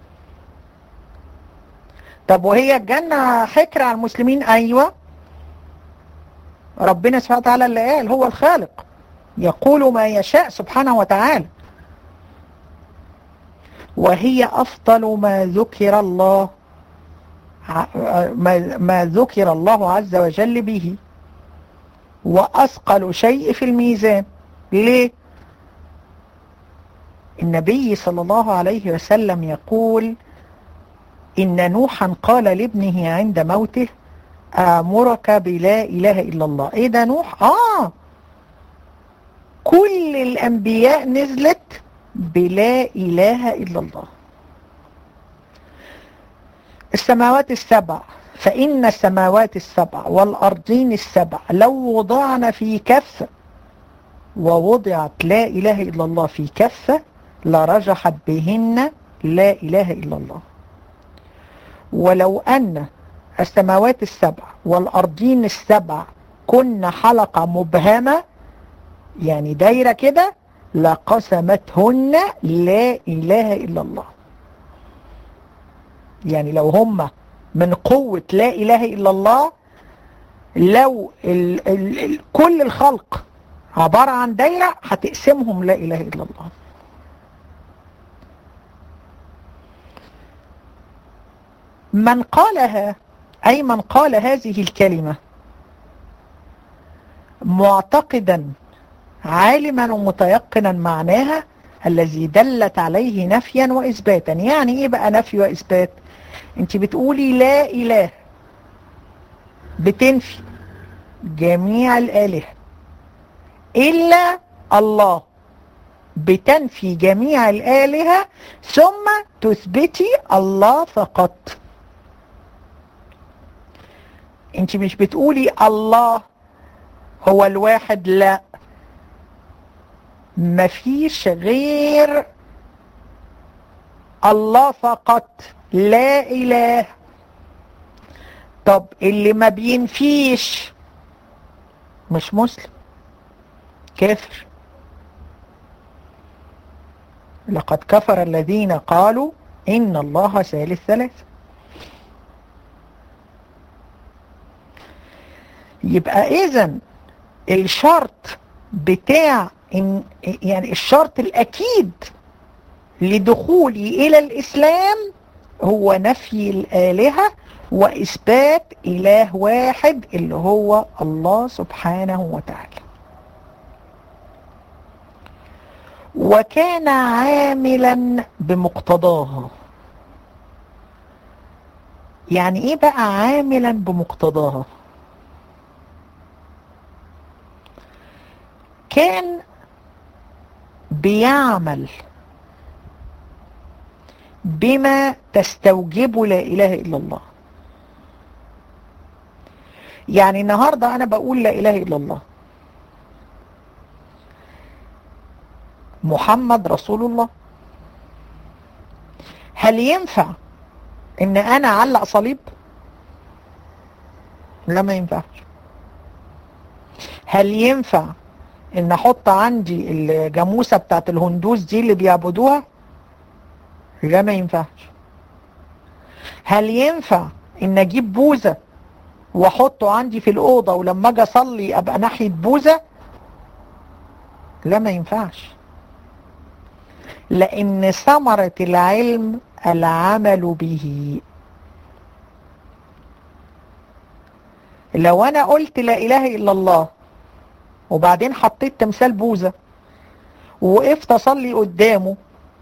طب وهي الجنة حكر على المسلمين؟ أيوة، ربنا سبحانه وتعالى اللي قال، هو الخالق يقول ما يشاء سبحانه وتعالى. وهي أفضل ما ذكر الله ما ذكر الله عز وجل به، وأثقل شيء في الميزان. ليه؟ النبي صلى الله عليه وسلم يقول إن نوحا قال لابنه عند موته آمرك بلا إله إلا الله. إيه ده نوح؟ آه كل الأنبياء نزلت بلا إله إلا الله. السماوات السبع، فإن السماوات السبع والأرضين السبع لو وضعن في كفة ووضعت لا إله إلا الله في كفة لرجحت بهن لا إله إلا الله. ولو أن السماوات السبع والأرضين السبع كن حلقة مبهمة يعني دايرة كده لقسمتهن لا إله إلا الله. يعني لو هم من قوة لا إله إلا الله، لو ال ال ال كل الخلق عبارة عن دايرة هتقسمهم لا إله إلا الله. من قالها أي من قال هذه الكلمة معتقدا عالما ومتيقنا معناها الذي دلت عليه نفيا وإثباتا. يعني إيه بقى نفي وإثبات؟ أنت بتقولي لا إله، بتنفي جميع الآلهة إلا الله، بتنفي جميع الآلهة ثم تثبتي الله فقط. أنت مش بتقولي الله هو الواحد، لا، مفيش غير الله فقط، لا إله. طب اللي ما بينفيش مش مسلم، كافر. لقد كفر الذين قالوا إن الله ثالث ثلاثة. يبقى إذن الشرط بتاع إن يعني الشرط الأكيد لدخولي إلى الإسلام هو نفي الآلهة وإثبات إله واحد اللي هو الله سبحانه وتعالى. وكان عاملا بمقتضاها. يعني إيه بقى عاملا بمقتضاها؟ كان بيعمل بما تستوجب لا إله إلا الله، يعني النهاردة أنا بقول لا إله إلا الله، محمد رسول الله، هل ينفع إن أنا أعلق صليب؟ لا، ما ينفعش. هل ينفع إن أحط عندي الجاموسة بتاعت الهندوس دي اللي بيعبدوها؟ لا، ما ينفعش. هل ينفع إن أجيب بوزة وأحطه عندي في الأوضة ولما أجي أصلي أبقى ناحية بوزة؟ لا، ما ينفعش. لأن ثمرة العلم العمل به. لو أنا قلت لا إله إلا الله وبعدين حطيت تمثال بوزة ووقفت أصلي قدامه،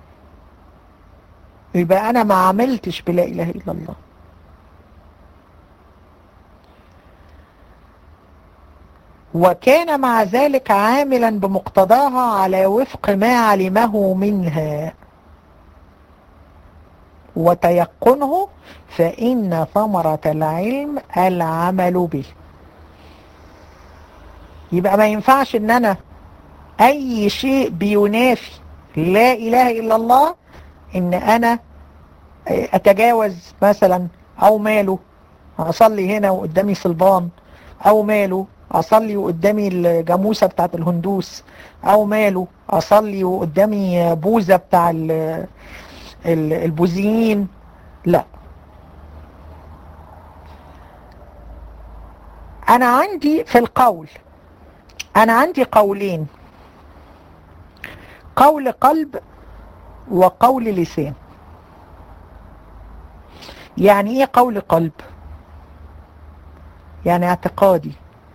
يبقى أنا ما عملتش بلا إله إلا الله. وكان مع ذلك عاملا بمقتضاها على وفق ما علمه منها وتيقنه، فإن ثمرة العلم العمل به. يبقى ما ينفعش ان انا اي شيء بينافي لا اله الا الله ان انا اتجاوز مثلا، او ماله اصلي هنا وقدامي صلبان، او ماله اصلي وقدامي الجاموسة بتاعت الهندوس، او ماله اصلي وقدامي بوزة بتاع البوذيين. لا، انا عندي في القول انا عندي قولين: قول قلب وقول لسان. يعني ايه قول قلب؟ يعني اعتقادي،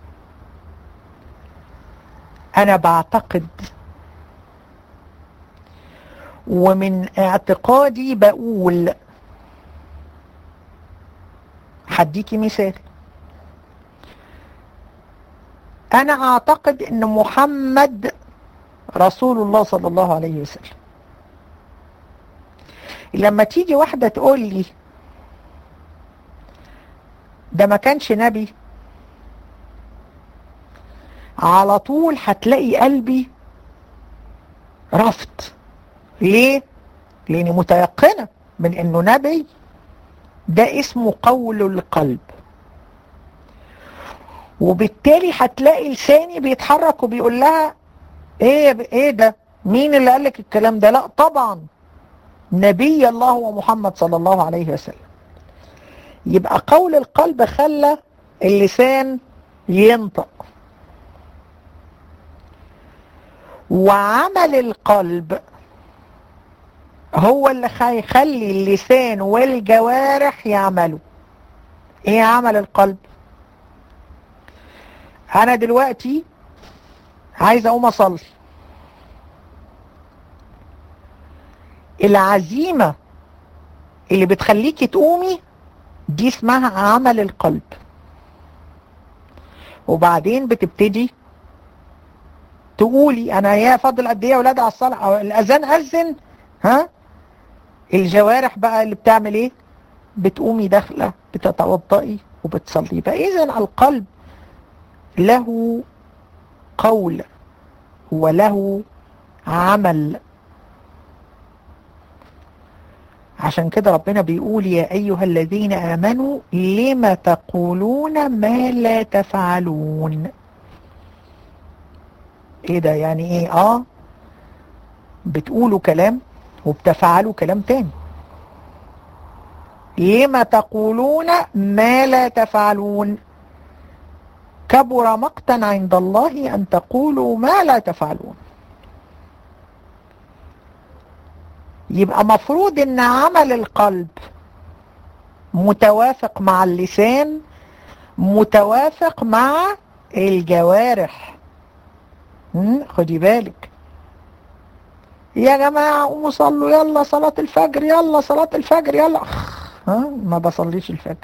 انا بعتقد ومن اعتقادي بقول. هديكي مثال: انا اعتقد ان محمد رسول الله صلى الله عليه وسلم. لما تيجي واحدة تقول لي ده ما كانش نبي، على طول هتلاقي قلبي رفض. ليه؟ لاني متيقنة من انه نبي، ده اسمه قول القلب، وبالتالي هتلاقي لساني بيتحرك وبيقول لها ايه ايه ده؟ مين اللي قالك الكلام ده؟ لا طبعا نبي الله ومحمد صلى الله عليه وسلم. يبقى قول القلب خلى اللسان ينطق، وعمل القلب هو اللي هيخلي اللسان والجوارح يعملوا. ايه عمل القلب؟ انا دلوقتي عايز اقوم اصلي، العزيمة اللي بتخليكي تقومي دي اسمها عمل القلب. وبعدين بتبتدي تقولي انا يا فاضل قد ايه يا ولاد على الصلاه، او الاذان اذن، ها الجوارح بقى اللي بتعمل ايه؟ بتقومي داخله بتتوضئي وبتصلي. فاذا القلب له قول وله عمل. عشان كده ربنا بيقول يا ايها الذين امنوا لما تقولون ما لا تفعلون. ايه ده؟ يعني ايه؟ اه بتقولوا كلام وبتفعلوا كلام تاني. لما تقولون ما لا تفعلون كبر مقتا عند الله ان تقولوا ما لا تفعلون. يبقى مفروض ان عمل القلب متوافق مع اللسان، متوافق مع الجوارح. خدي بالك يا جماعة، قوموا صلوا، يلا صلاة الفجر، يلا صلاة الفجر، يلا. ها ما بصليش الفجر.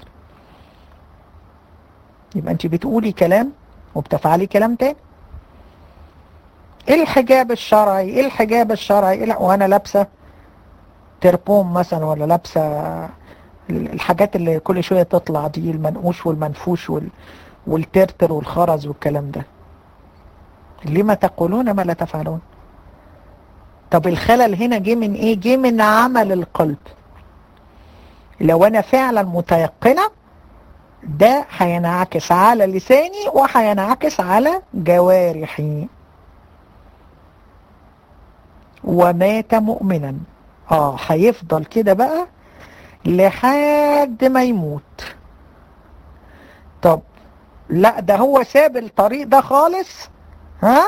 يبقى انت بتقولي كلام وبتفعلي كلام تاني. ايه الحجاب الشرعي؟ ايه الحجاب الشرعي؟ إيه وانا لابسه تربوم مثلا، ولا لابسه الحاجات اللي كل شويه تطلع دي، المنقوش والمنفوش وال... والترتر والخرز والكلام ده. لما تقولون ما لا تفعلون؟ طب الخلل هنا جه من ايه؟ جه من عمل القلب. لو انا فعلا متيقنة ده هينعكس على لساني وهينعكس على جوارحي. ومات مؤمنا، اه هيفضل كده بقى لحد ما يموت. طب لا ده هو ساب الطريق ده خالص، ها،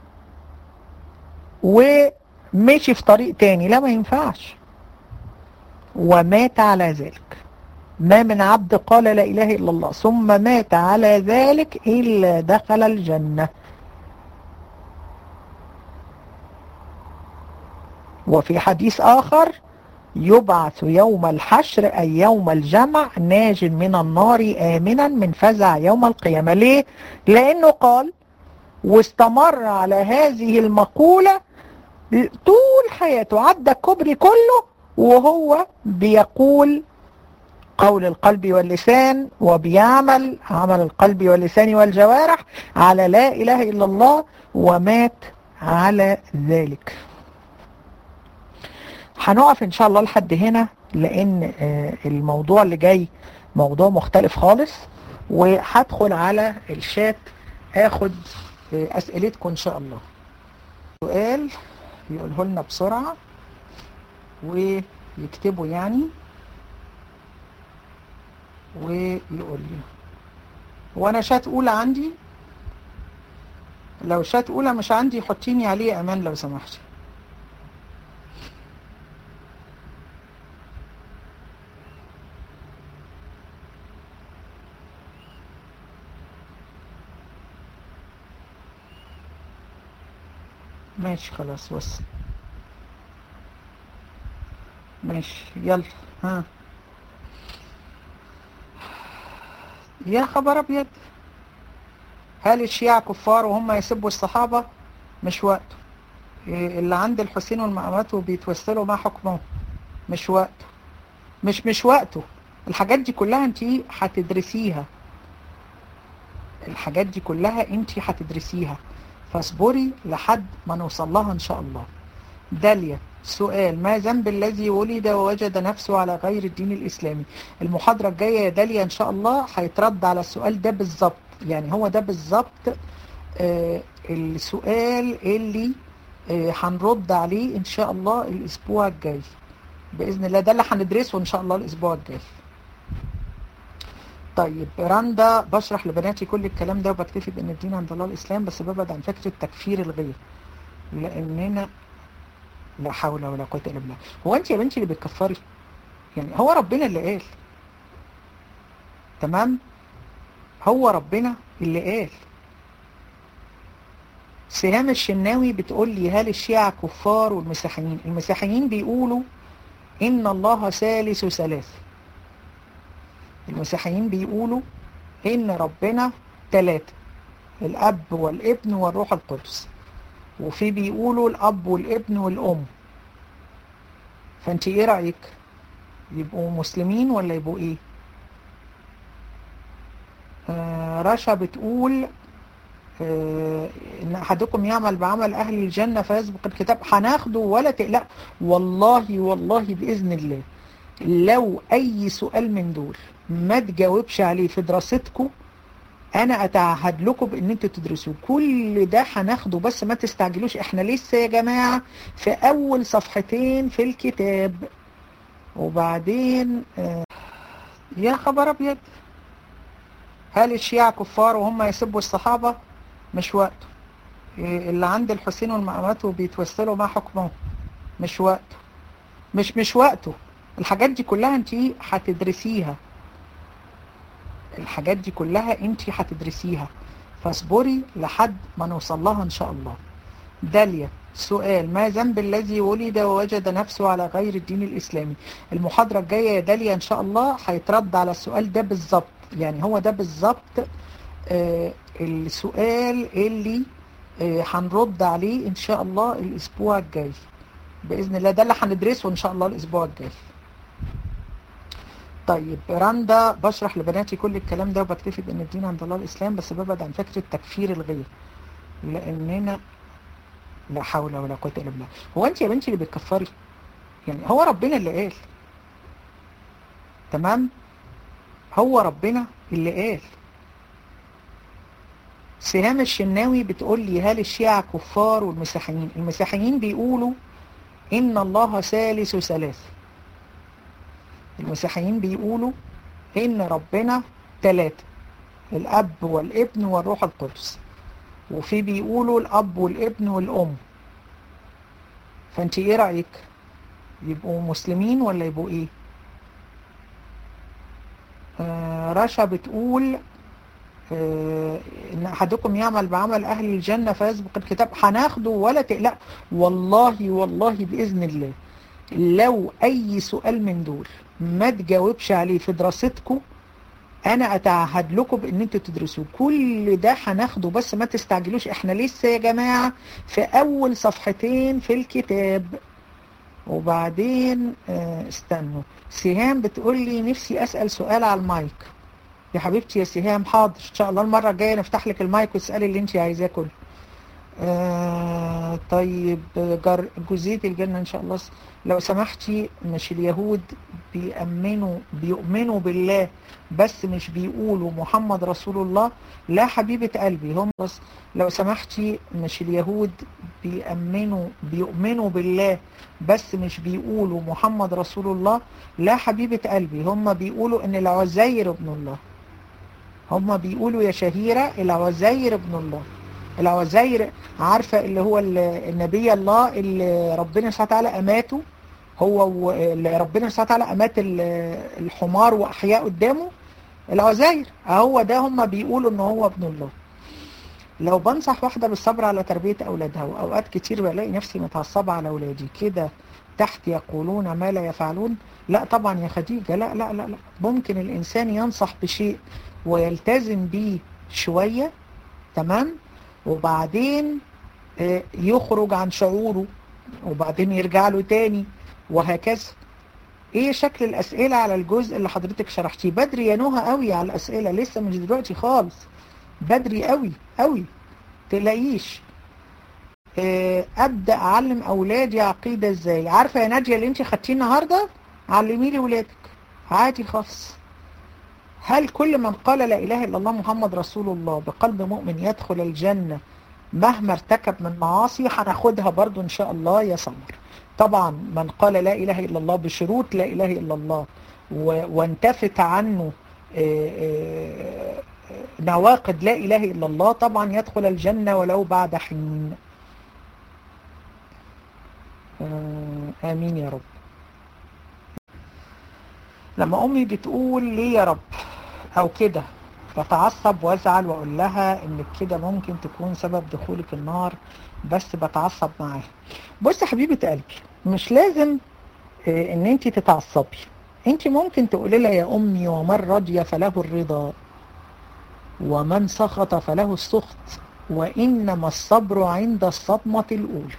ومشي في طريق تاني، لا ما ينفعش. ومات على ذلك. ما من عبد قال لا إله إلا الله ثم مات على ذلك إلا دخل الجنة. وفي حديث آخر يبعث يوم الحشر أي يوم الجمع ناج من النار آمنا من فزع يوم القيامة. ليه؟ لأنه قال واستمر على هذه المقولة طول حياته، عدى الكبر كله وهو بيقول قول القلب واللسان وبيعمل عمل القلب واللسان والجوارح على لا إله إلا الله، ومات على ذلك. هنقف إن شاء الله لحد هنا، لأن الموضوع اللي جاي موضوع مختلف خالص، وهدخل على الشات اخد أسئلتكم إن شاء الله. سؤال يقوله لنا بسرعة ويكتبوا يعني ويقول لي. وانا شات اولى عندي، لو شات اولى مش عندي حطيني عليه امان لو سمحتي. ماشي خلاص بص، ماشي يلا. ها يا خبر ابيض، هل الشيعة كفار وهم يسبوا الصحابة؟ مش وقته. اللي عند الحسين والمقامات وبيتوسلوا مع حكمه، مش وقته. مش مش وقته. الحاجات دي كلها انت هتدرسيها، الحاجات دي كلها انت هتدرسيها، فاصبري لحد ما نوصل لها ان شاء الله. داليا سؤال: ما ذنب الذي ولد ووجد نفسه على غير الدين الإسلامي؟ المحاضرة الجاية يا داليا إن شاء الله هيترد على السؤال ده بالظبط، يعني هو ده بالظبط آه السؤال اللي آه هنرد عليه إن شاء الله الأسبوع الجاي بإذن الله، ده اللي هندرسه إن شاء الله الأسبوع الجاي. طيب رندا: بشرح لبناتي كل الكلام ده وبكتفي بأن الدين عند الله الإسلام، بس ببعد عن فكرة تكفير الغير لأننا لا حول ولا قوة إلا بالله. هو أنت يا بنتي اللي بتكفري؟ يعني هو ربنا اللي قال، تمام؟ هو ربنا اللي قال. سهام الشناوي بتقول لي: هل الشيعة كفار والمسيحيين؟ المسيحيين بيقولوا إن الله ثالث ثلاثة. المسيحيين بيقولوا إن ربنا ثلاثة، الأب والابن والروح القدس، وفي بيقولوا الأب والابن والأم. فأنت إيه رأيك؟ يبقوا مسلمين ولا يبقوا إيه؟ آه رشا بتقول آه إن أحدكم يعمل بعمل أهل الجنة فيسبق الكتاب. هناخده ولا تقلق والله والله بإذن الله. لو أي سؤال من دول ما تجاوبش عليه في دراستكم، انا اتعهد لكم بان انتوا تدرسوا كل ده، هناخده بس ما تستعجلوش. احنا لسه يا جماعة في اول صفحتين في الكتاب، وبعدين آه يا خبر ابيض، هل الشيعة كفار وهم يسبوا الصحابة؟ مش وقته. اللي عند الحسين والمقامات وبيتوسلوا مع حكمه، مش وقته. مش مش وقته. الحاجات دي كلها انت هتدرسيها، الحاجات دي كلها انت هتدرسيها، فاصبري لحد ما نوصل لها ان شاء الله. داليا سؤال: ما ذنب الذي ولد ووجد نفسه على غير الدين الإسلامي؟ المحاضرة الجاية يا داليا ان شاء الله هيترد على السؤال ده بالظبط، يعني هو ده بالظبط آه السؤال اللي آه هنرد عليه ان شاء الله الاسبوع الجاي بإذن الله، ده اللي هندرسه ان شاء الله الاسبوع الجاي. طيب رندا، بشرح لبناتي كل الكلام ده وبكتفي بان الدين عند الله الاسلام، بس ببعد عن فكره تكفير الغير لاننا لا حول ولا قوه الا بالله. هو انت يا بنتي اللي بتكفري؟ يعني هو ربنا اللي قال، تمام؟ هو ربنا اللي قال. سهام الشناوي بتقول لي هل الشيعة كفار والمسيحيين؟ المسيحيين بيقولوا إن الله ثالث ثلاثة. المسيحيين بيقولوا إن ربنا ثلاثة، الأب والابن والروح القدس، وفي بيقولوا الأب والابن والأم. فأنت إيه رأيك؟ يبقوا مسلمين ولا يبقوا إيه؟ آه رشا بتقول آه إن أحدكم يعمل بعمل أهل الجنة فيسبق الكتاب. هناخده ولا تقلق والله والله بإذن الله. لو أي سؤال من دول ما تجاوبش عليه في دراستكم، أنا أتعهد لكم بأن أنتوا تدرسوا كل ده. هناخده بس ما تستعجلوش، إحنا لسه يا جماعة في أول صفحتين في الكتاب. وبعدين آه استنوا. سهام بتقول لي نفسي أسأل سؤال على المايك. يا حبيبتي يا سهام حاضر، إن شاء الله المرة الجاية نفتح لك المايك وتسألي اللي أنت عايزاه كله. آه طيب جر جزئية الجنة إن شاء الله. لو سمحتي، مش اليهود بيؤمنوا بيؤمنوا بالله بس مش بيقولوا محمد رسول الله؟ لا حبيبة قلبي، هم بس لو سمحتي، مش اليهود بيؤمنوا بيؤمنوا بالله بس مش بيقولوا محمد رسول الله؟ لا حبيبة قلبي، هم بيقولوا ان العزير ابن الله. هم بيقولوا يا شهيرة العزير ابن الله. العزير عارفة اللي هو النبي الله اللي ربنا سبحانه وتعالى أماته، هو اللي ربنا سبحانه وتعالى أمات الحمار وأحياء قدامه، العزير هو ده. هم بيقولوا إن هو ابن الله. لو بنصح واحدة بالصبر على تربية أولادها، وأوقات كتير بلاقي نفسي متعصبة على أولادي كده، تحت يقولون ما لا يفعلون. لا طبعا يا خديجة، لا لا لا لا. ممكن الإنسان ينصح بشيء ويلتزم بيه شوية، تمام، وبعدين يخرج عن شعوره وبعدين يرجع له تاني وهكذا. ايه شكل الاسئلة على الجزء اللي حضرتك شرحتيه؟ بدري يا نهى قوي على الاسئلة، لسه مش دلوقتي خالص، بدري قوي قوي تلاقيش. ابدا اعلم اولادي عقيدة ازاي؟ عارفة يا نادية اللي انت خدتيه النهاردة؟ علمي لي ولادك عادي خالص. هل كل من قال لا اله الا الله محمد رسول الله بقلب مؤمن يدخل الجنة مهما ارتكب من معاصي؟ هناخدها برضو ان شاء الله يا سمر. طبعا من قال لا اله الا الله بشروط لا اله الا الله وانتفت عنه نواقض لا اله الا الله، طبعا يدخل الجنة ولو بعد حين. امين يا رب. لما امي بتقول ليه يا رب او كده بتعصب وازعل واقول لها انك كده ممكن تكون سبب دخولك النار، بس بتعصب معاها. بص حبيبة قلبي، مش لازم اه ان انت تتعصبي. انت ممكن تقولي لها يا امي ومن رضي فله الرضا ومن سخط فله السخط وانما الصبر عند الصدمة الاولى.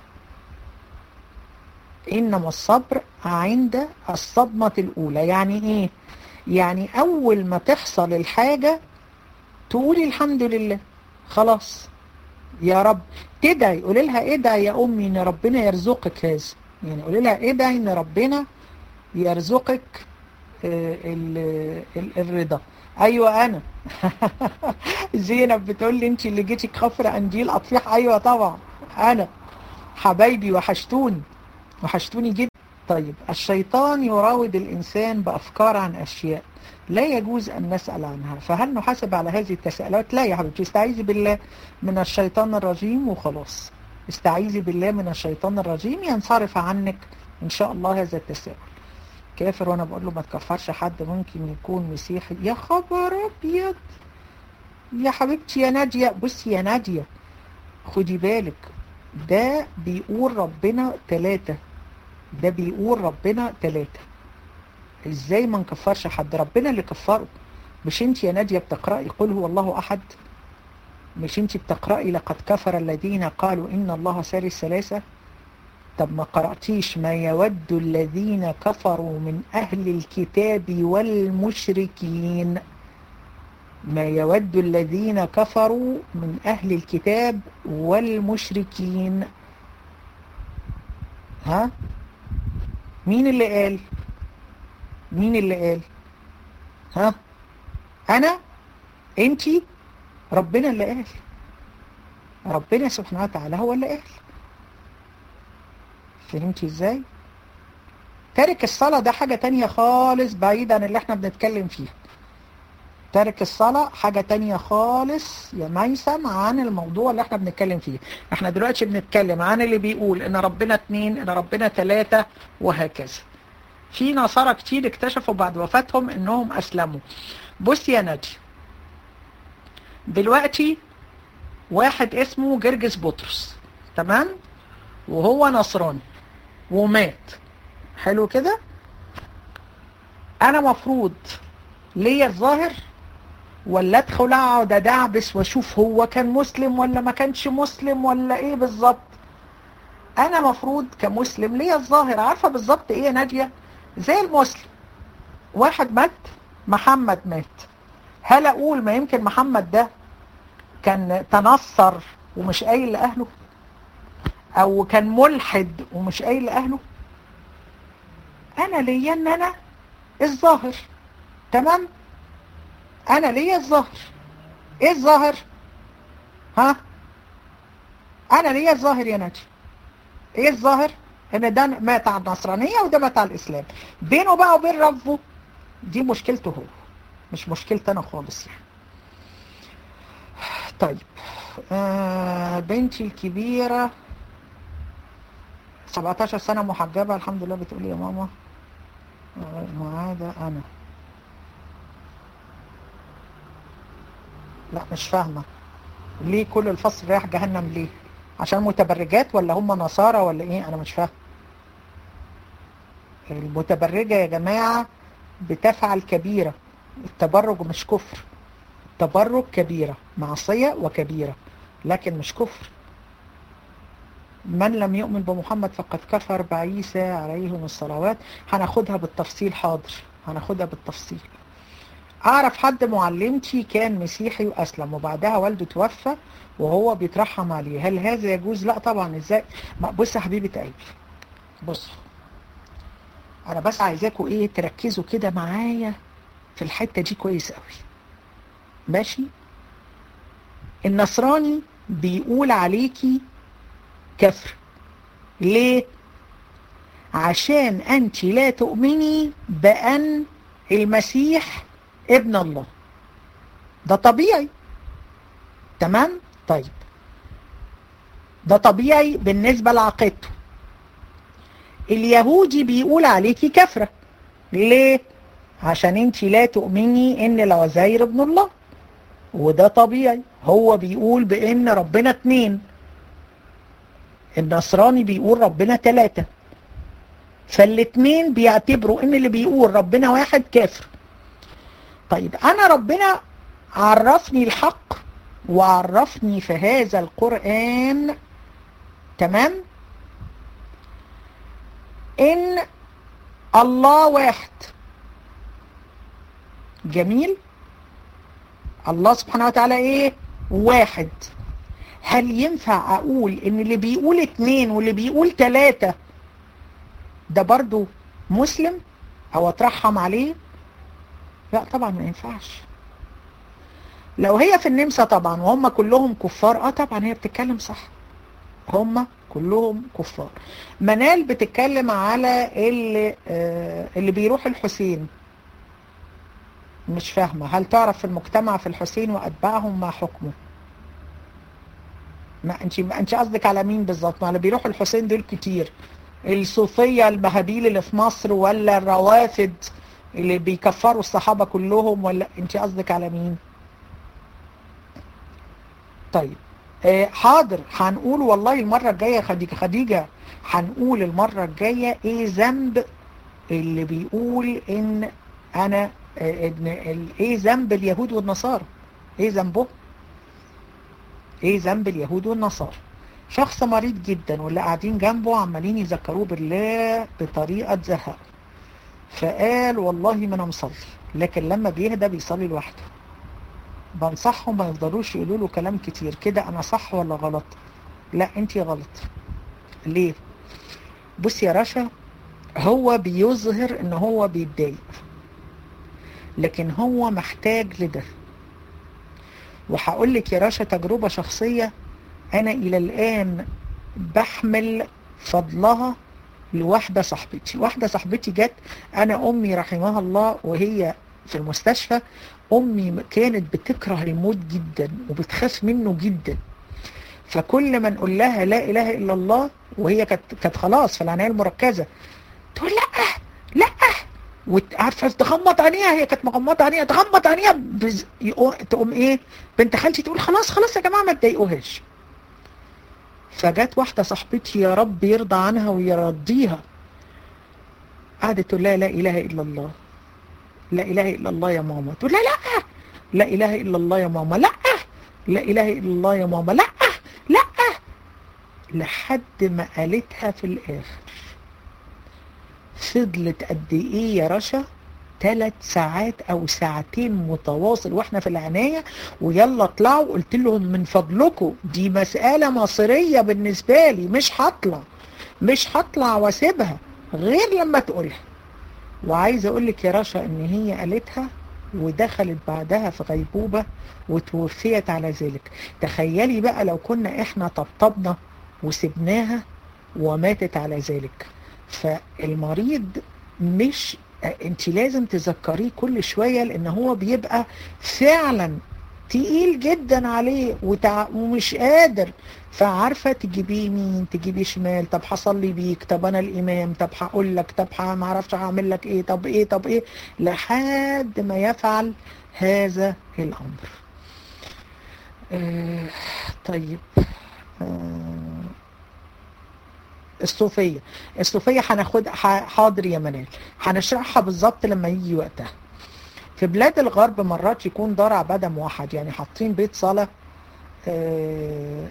انما الصبر عند الصدمة الاولى يعني ايه؟ يعني اول ما تحصل الحاجة تقولي الحمد لله، خلاص يا رب. تدعي، قولي لها ادعي يا امي ان ربنا يرزقك هذا، يعني قولي لها ادعي ان ربنا يرزقك ال ال الرضا. ايوه انا زينب بتقول لي انت اللي جيتي كفر قنديل اطفيح. ايوه طبعا انا، حبايبي وحشتوني وحشتوني جدا. طيب الشيطان يراود الانسان بافكار عن اشياء لا يجوز أن نسأل عنها، فهل نحاسب على هذه التساؤلات؟ لا يا حبيبتي، استعيذي بالله من الشيطان الرجيم وخلاص. استعيذي بالله من الشيطان الرجيم ينصرف عنك إن شاء الله هذا التساؤل. كافر وأنا بقول له ما تكفرش حد، ممكن يكون مسيحي. يا خبر أبيض يا حبيبتي يا نادية. بصي يا نادية خدي بالك، ده بيقول ربنا ثلاثة، ده بيقول ربنا ثلاثة. ازاي ما نكفرش حد؟ ربنا اللي كفره. مش انت يا نادية بتقرأي قل هو الله احد؟ مش انت بتقرأي لقد كفر الذين قالوا ان الله ثالث ثلاثة؟ طب ما قرأتيش ما يود الذين كفروا من أهل الكتاب والمشركين؟ ما يود الذين كفروا من أهل الكتاب والمشركين. ها مين اللي قال؟ مين اللي قال؟ ها أنا؟ أنتي؟ ربنا اللي قال. ربنا سبحانه وتعالى هو اللي قال. فهمتي ازاي؟ تارك الصلاة ده حاجة تانية خالص بعيد عن اللي احنا بنتكلم فيها. تارك الصلاة حاجة تانية خالص يا ميسم عن الموضوع اللي احنا بنتكلم فيه. احنا دلوقتي بنتكلم عن اللي بيقول ان ربنا اتنين، ان ربنا تلاتة، وهكذا. في نصارى كتير اكتشفوا بعد وفاتهم انهم اسلموا. بص يا نادي، دلوقتي واحد اسمه جرجس بطرس، تمام؟ وهو نصراني ومات، حلو كده. انا مفروض ليا الظاهر ولا ادخل اقعد ادعبس واشوف هو كان مسلم ولا ما كانش مسلم ولا ايه بالظبط؟ انا مفروض كمسلم ليا الظاهر، عارفه بالظبط ايه يا ناديه؟ زي المسلم، واحد مات، محمد مات، هل اقول ما يمكن محمد ده كان تنصر ومش قايل لاهله، او كان ملحد ومش قايل لاهله؟ انا ليا ان انا الظاهر، تمام؟ انا ليا الظاهر. ايه الظاهر؟ ها انا ليا الظاهر يا نادي. ايه الظاهر؟ ان ده مات على النصرانيه وده مات على الاسلام. بينه بقى وبين ربه دي مشكلته هو، مش مشكلتي انا خالص يعني. طيب آه بنتي الكبيره سبعتاشر سنه محجبه الحمد لله، بتقولي يا ماما وهذا انا. لا مش فاهمه ليه كل الفصل رايح جهنم ليه؟ عشان متبرجات ولا هم نصارى ولا ايه؟ انا مش فاهم. المتبرجه يا جماعه بتفعل كبيره، التبرج مش كفر. التبرج كبيره، معصيه وكبيره، لكن مش كفر. من لم يؤمن بمحمد فقد كفر بعيسى عليهم الصلوات. هناخدها بالتفصيل، حاضر هناخدها بالتفصيل. اعرف حد معلمتي كان مسيحي واسلم وبعدها والده توفى وهو بيترحم عليه، هل هذا يجوز؟ لا طبعا. ازاي؟ بص يا حبيبه قلبي، بص انا بس عايزاكم ايه تركزوا كده معايا في الحته دي كويس قوي، ماشي؟ النصراني بيقول عليكي كفر ليه؟ عشان انت لا تؤمني بان المسيح ابن الله. ده طبيعي، تمام؟ طيب ده طبيعي بالنسبة لعقيدته. اليهودي بيقول عليكي كفرة ليه؟ عشان انت لا تؤمني ان العزير ابن الله، وده طبيعي. هو بيقول بان ربنا اتنين، النصراني بيقول ربنا تلاتة، فالاتنين بيعتبروا ان اللي بيقول ربنا واحد كافر. طيب انا ربنا عرفني الحق وعرفني في هذا القرآن، تمام، ان الله واحد. جميل. الله سبحانه وتعالى ايه؟ واحد. هل ينفع اقول ان اللي بيقول اتنين واللي بيقول تلاتة ده برضو مسلم او اترحم عليه؟ لا طبعا ما ينفعش. لو هي في النمسا طبعا وهم كلهم كفار، اه طبعا هي بتتكلم صح، هم كلهم كفار. منال بتتكلم على اللي, آه اللي بيروح الحسين. مش فاهمة، هل تعرف في المجتمع في الحسين وأتباعهم ما حكمه؟ ما انت ما انت قصدك على مين بالظبط؟ ما اللي بيروحوا الحسين دول كتير، الصوفية المهابيل اللي في مصر ولا الروافد اللي بيكفروا الصحابة كلهم، ولا انت قصدك على مين؟ طيب آه حاضر، هنقول والله المرة الجاية خديجة خديجة هنقول المرة الجاية ايه ذنب اللي بيقول ان انا آه ان ايه ذنب اليهود والنصارى، ايه ذنبه، ايه ذنب اليهود والنصارى. شخص مريض جدا واللي قاعدين جنبه عمالين يذكروه بالله بطريقة تزهقه، فقال والله ما انا مصلي، لكن لما بيهدى بيصلي لوحده. بنصحهم ما يفضلوش يقولوا له كلام كتير كده، انا صح ولا غلط؟ لا انتي غلط. ليه؟ بص يا رشا، هو بيظهر ان هو بيتضايق، لكن هو محتاج لده. وهقول لك يا رشا تجربة شخصية، انا الى الان بحمل فضلها لواحدة صاحبتي. واحدة صاحبتي جت، انا امي رحمها الله وهي في المستشفى، امي كانت بتكره الموت جدا وبتخاف منه جدا، فكل ما نقول لها لا اله الا الله، وهي كانت كانت خلاص في العنايه المركزه، تقول لا لا، وعارفه تغمض عينيها، هي كانت مغمضه عينيها، تغمض عينيها بز... تقوم ايه بنت خالتي تقول خلاص خلاص يا جماعه ما تضايقوهاش. فجت واحده صاحبتي يا رب يرضى عنها ويرضيها، قعدت تقول لها لا اله الا الله، لا اله الا الله يا ماما، تقول لا لا لا اله الا الله يا ماما، لا لا اله الا الله يا ماما، لا لا، لحد ما قالتها في الاخر. فضلت قد ايه يا رشا؟ ثلاث ساعات او ساعتين متواصل واحنا في العناية، ويلا اطلعوا. قلت لهم من فضلكم دي مسألة مصيرية بالنسبة لي، مش هطلع مش هطلع واسيبها غير لما تقولها. وعايزة اقول لك يا رشا ان هي قالتها ودخلت بعدها في غيبوبة وتوفيت على ذلك. تخيلي بقى لو كنا احنا طبطبنا وسبناها وماتت على ذلك. فالمريض مش انت لازم تذكريه كل شوية، لان هو بيبقى فعلا تقيل جدا عليه وتع... ومش قادر. فعارفة تجيبيه يمين تجيبيه شمال، طب هصلي بيك، طب انا الامام، طب هقول لك، طب ما اعرفش هعمل لك ايه، طب ايه طب ايه، لحد ما يفعل هذا الامر. آه طيب آه الصوفية الصوفية هناخد حاضر يا منال، هنشرحها بالظبط لما يجي وقتها. في بلاد الغرب مرات يكون دار عبادة موحد، يعني حاطين بيت صلاة، آه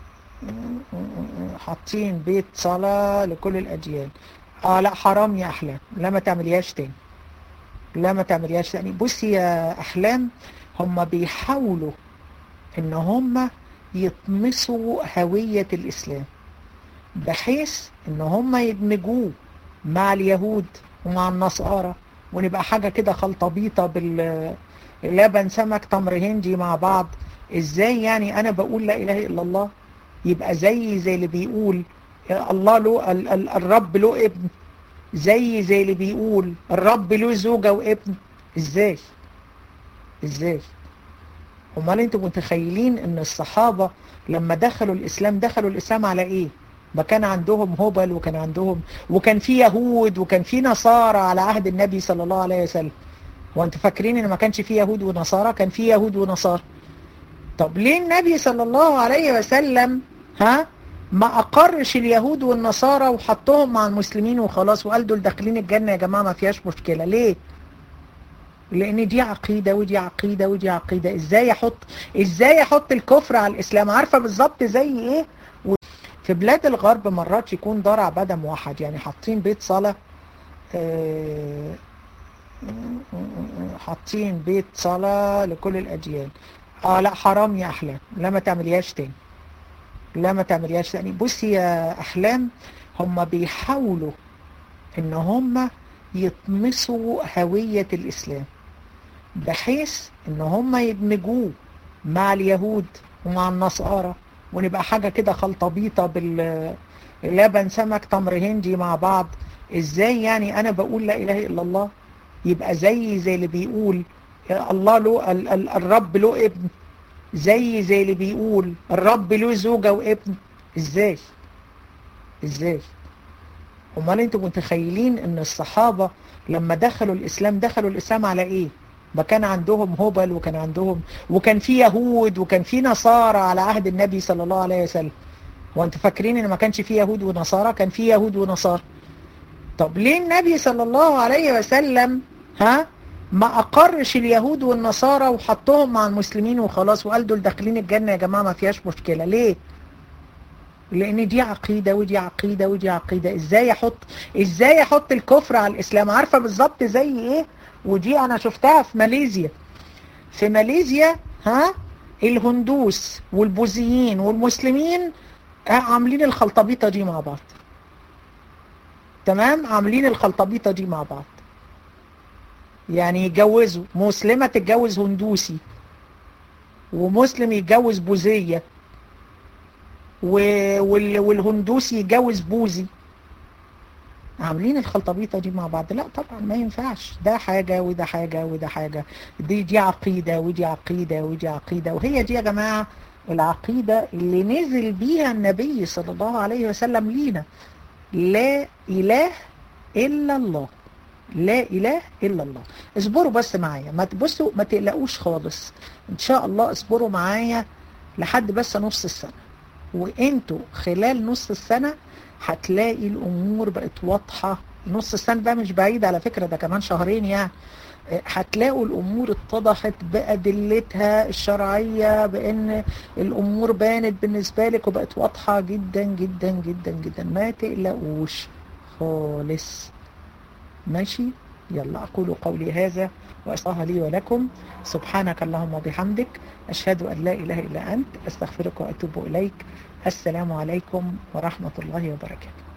حاطين بيت صلاة لكل الأديان. اه لا حرام يا أحلام، لا ما تعمليهاش تاني، لا ما تعمليهاش تاني. بصي يا أحلام، هم بيحاولوا ان هم يطمسوا هوية الإسلام، بحيث ان هم يدمجوه مع اليهود ومع النصارى، ونبقى حاجة كده خلطبيطة باللبن سمك تمر هندي مع بعض. ازاي يعني انا بقول لا اله الا الله يبقى زي زي اللي بيقول الله له ال ال الرب له ابن، زي زي اللي بيقول الرب له زوجة وابن؟ ازاي ازاي؟ امال انتوا متخيلين ان الصحابة لما دخلوا الاسلام دخلوا الاسلام على ايه؟ ما كان عندهم هبل، وكان عندهم وكان في يهود وكان في نصارى على عهد النبي صلى الله عليه وسلم. وانتوا فاكرين ان ما كانش في يهود ونصارى؟ كان في يهود ونصارى. طب ليه النبي صلى الله عليه وسلم ها ما اقرش اليهود والنصارى وحطهم مع المسلمين وخلاص، وقال دول داخلين الجنة يا جماعة ما فيهاش مشكلة؟ ليه؟ لان دي عقيدة ودي عقيدة ودي عقيدة. ازاي يحط ازاي يحط الكفر على الاسلام؟ عارفة بالظبط زي ايه؟ في بلاد الغرب مرات يكون دار عبادة موحد، يعني حاطين بيت صلاة، آه حاطين بيت صلاة لكل الأديان. اه لا حرام يا أحلام، لا ما تعمليهاش تاني، لا ما تعمليهاش تاني. بصي يا أحلام، هم بيحاولوا ان هم يطمسوا هوية الإسلام، بحيث ان هم يدمجوه مع اليهود ومع النصارى، ونبقى حاجة كده خلطبيطة باللبن سمك تمر هندي مع بعض. ازاي يعني انا بقول لا اله الا الله يبقى زي زي اللي بيقول الله له ال ال الرب له ابن، زي زي اللي بيقول الرب له زوجة وابن؟ ازاي ازاي؟ امال انتوا متخيلين ان الصحابة لما دخلوا الاسلام دخلوا الاسلام على ايه؟ ما كان عندهم هبل وكان عندهم وكان في يهود وكان في نصارى على عهد النبي صلى الله عليه وسلم. وانتوا فاكرين ان ما كانش في يهود ونصارى؟ كان في يهود ونصارى. طب ليه النبي صلى الله عليه وسلم ها ما اقرش اليهود والنصارى وحطهم مع المسلمين وخلاص، وقال دول داخلين الجنة يا جماعة ما فيهاش مشكلة؟ ليه؟ لان دي عقيدة ودي عقيدة ودي عقيدة. ازاي احط ازاي احط الكفر على الاسلام؟ عارفة بالظبط زي ايه؟ ودي انا شفتها في ماليزيا. في ماليزيا ها الهندوس والبوذيين والمسلمين عاملين الخلطبيطة دي مع بعض. تمام، عاملين الخلطبيطة دي مع بعض. يعني يتجوزوا مسلمة تتجوز هندوسي، ومسلم يتجوز بوذية، والهندوسي يتجوز بوذي. عاملين الخلطبيطة دي مع بعض. لا طبعا ما ينفعش، ده حاجة وده حاجة وده حاجة. دي دي عقيدة ودي عقيدة ودي عقيدة. وهي دي يا جماعة العقيدة اللي نزل بيها النبي صلى الله عليه وسلم لينا. لا إله إلا الله، لا إله إلا الله. اصبروا بس معايا، ما تبصوا ما تقلقوش خالص، إن شاء الله اصبروا معايا لحد بس نص السنة. وانتوا خلال نص السنة هتلاقي الأمور بقت واضحة. نص السنة ده مش بعيد على فكرة، ده كمان شهرين يعني. هتلاقوا الأمور اتضحت بأدلتها الشرعية، بأن الأمور بانت بالنسبة لك وبقت واضحة جدا جدا جدا جدا. ما تقلقوش خالص. ماشي؟ يلا أقول قولي هذا وأستغفر لي ولكم. سبحانك اللهم وبحمدك، أشهد أن لا إله إلا أنت، أستغفرك وأتوب إليك. السلام عليكم ورحمة الله وبركاته.